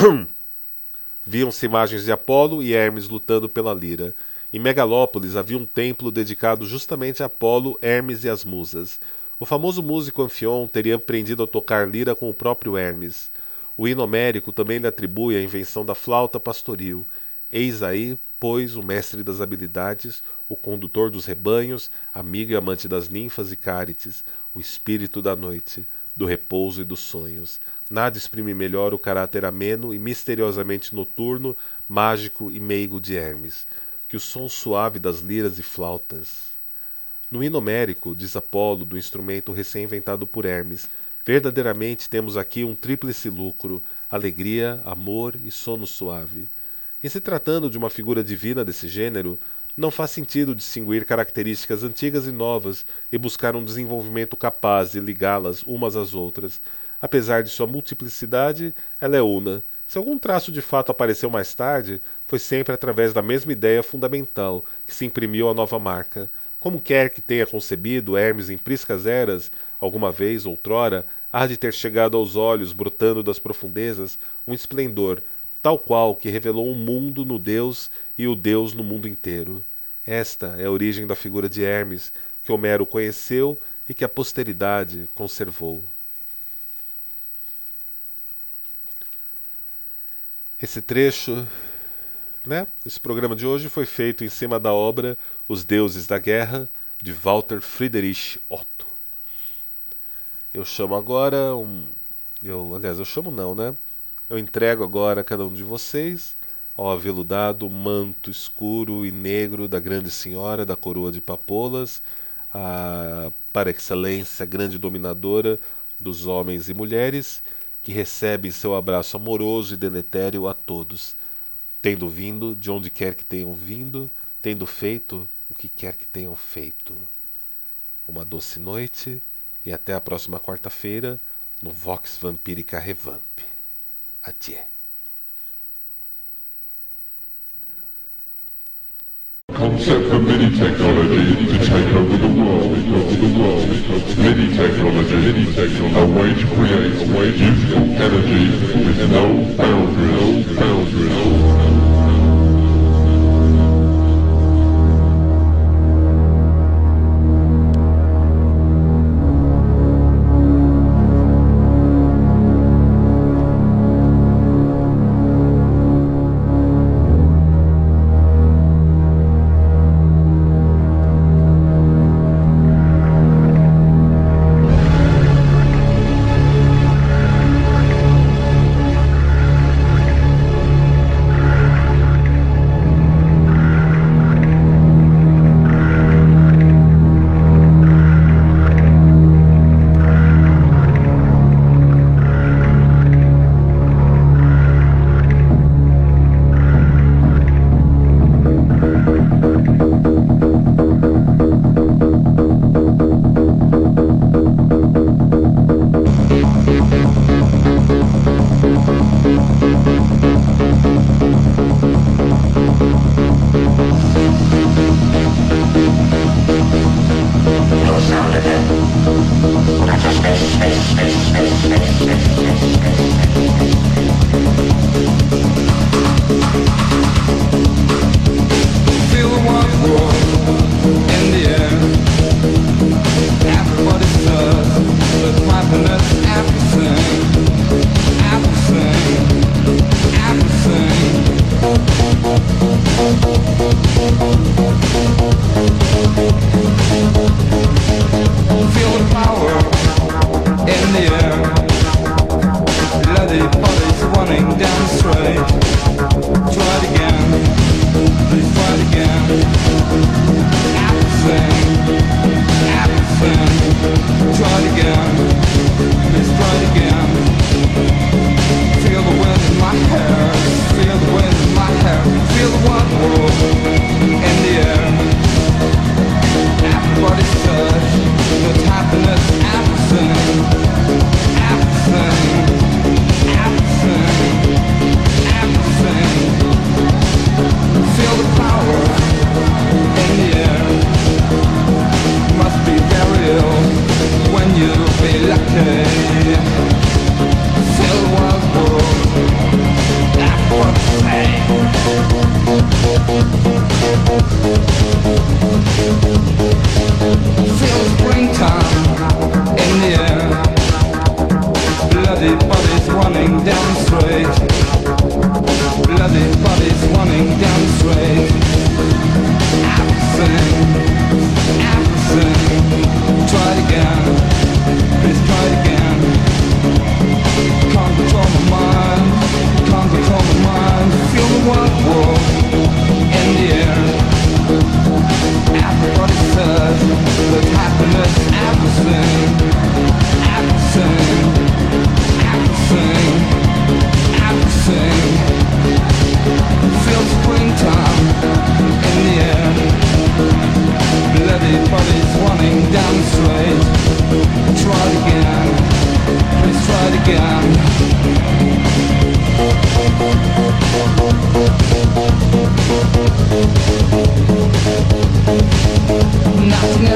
viam-se imagens de Apolo e Hermes lutando pela lira. Em Megalópolis havia um templo dedicado justamente a Apolo, Hermes e as musas. O famoso músico Anfion teria aprendido a tocar lira com o próprio Hermes. O hino homérico também lhe atribui a invenção da flauta pastoril. Eis aí, pois, o mestre das habilidades, o condutor dos rebanhos, amigo e amante das ninfas e cárites, o espírito da noite, do repouso e dos sonhos. Nada exprime melhor o caráter ameno e misteriosamente noturno, mágico e meigo de Hermes, que o som suave das liras e flautas. No hino homérico, diz Apolo do instrumento recém-inventado por Hermes, verdadeiramente temos aqui um tríplice lucro, alegria, amor e sono suave. Em se tratando de uma figura divina desse gênero, não faz sentido distinguir características antigas e novas e buscar um desenvolvimento capaz de ligá-las umas às outras. Apesar de sua multiplicidade, ela é una. Se algum traço de fato apareceu mais tarde, foi sempre através da mesma ideia fundamental que se imprimiu à nova marca. Como quer que tenha concebido Hermes em priscas eras, alguma vez, outrora, há de ter chegado aos olhos, brotando das profundezas, um esplendor, tal qual que revelou um mundo no Deus e o Deus no mundo inteiro. Esta é a origem da figura de Hermes, que Homero conheceu e que a posteridade conservou. Esse trecho, esse programa de hoje foi feito em cima da obra Os Deuses da Guerra, de Walter Friedrich Otto. Eu chamo agora Eu entrego agora a cada um de vocês ao aveludado manto escuro e negro da grande senhora da coroa de papoulas, a par excelência grande dominadora dos homens e mulheres, que recebe seu abraço amoroso e deletério a todos, tendo vindo de onde quer que tenham vindo, tendo feito o que quer que tenham feito. Uma doce noite e até a próxima quarta-feira no Vox Vampírica Revamp. Adieu. Concept for MIDI technology to take over the world. MIDI technology, a way to create youthful energy with no boundaries.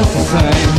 the same.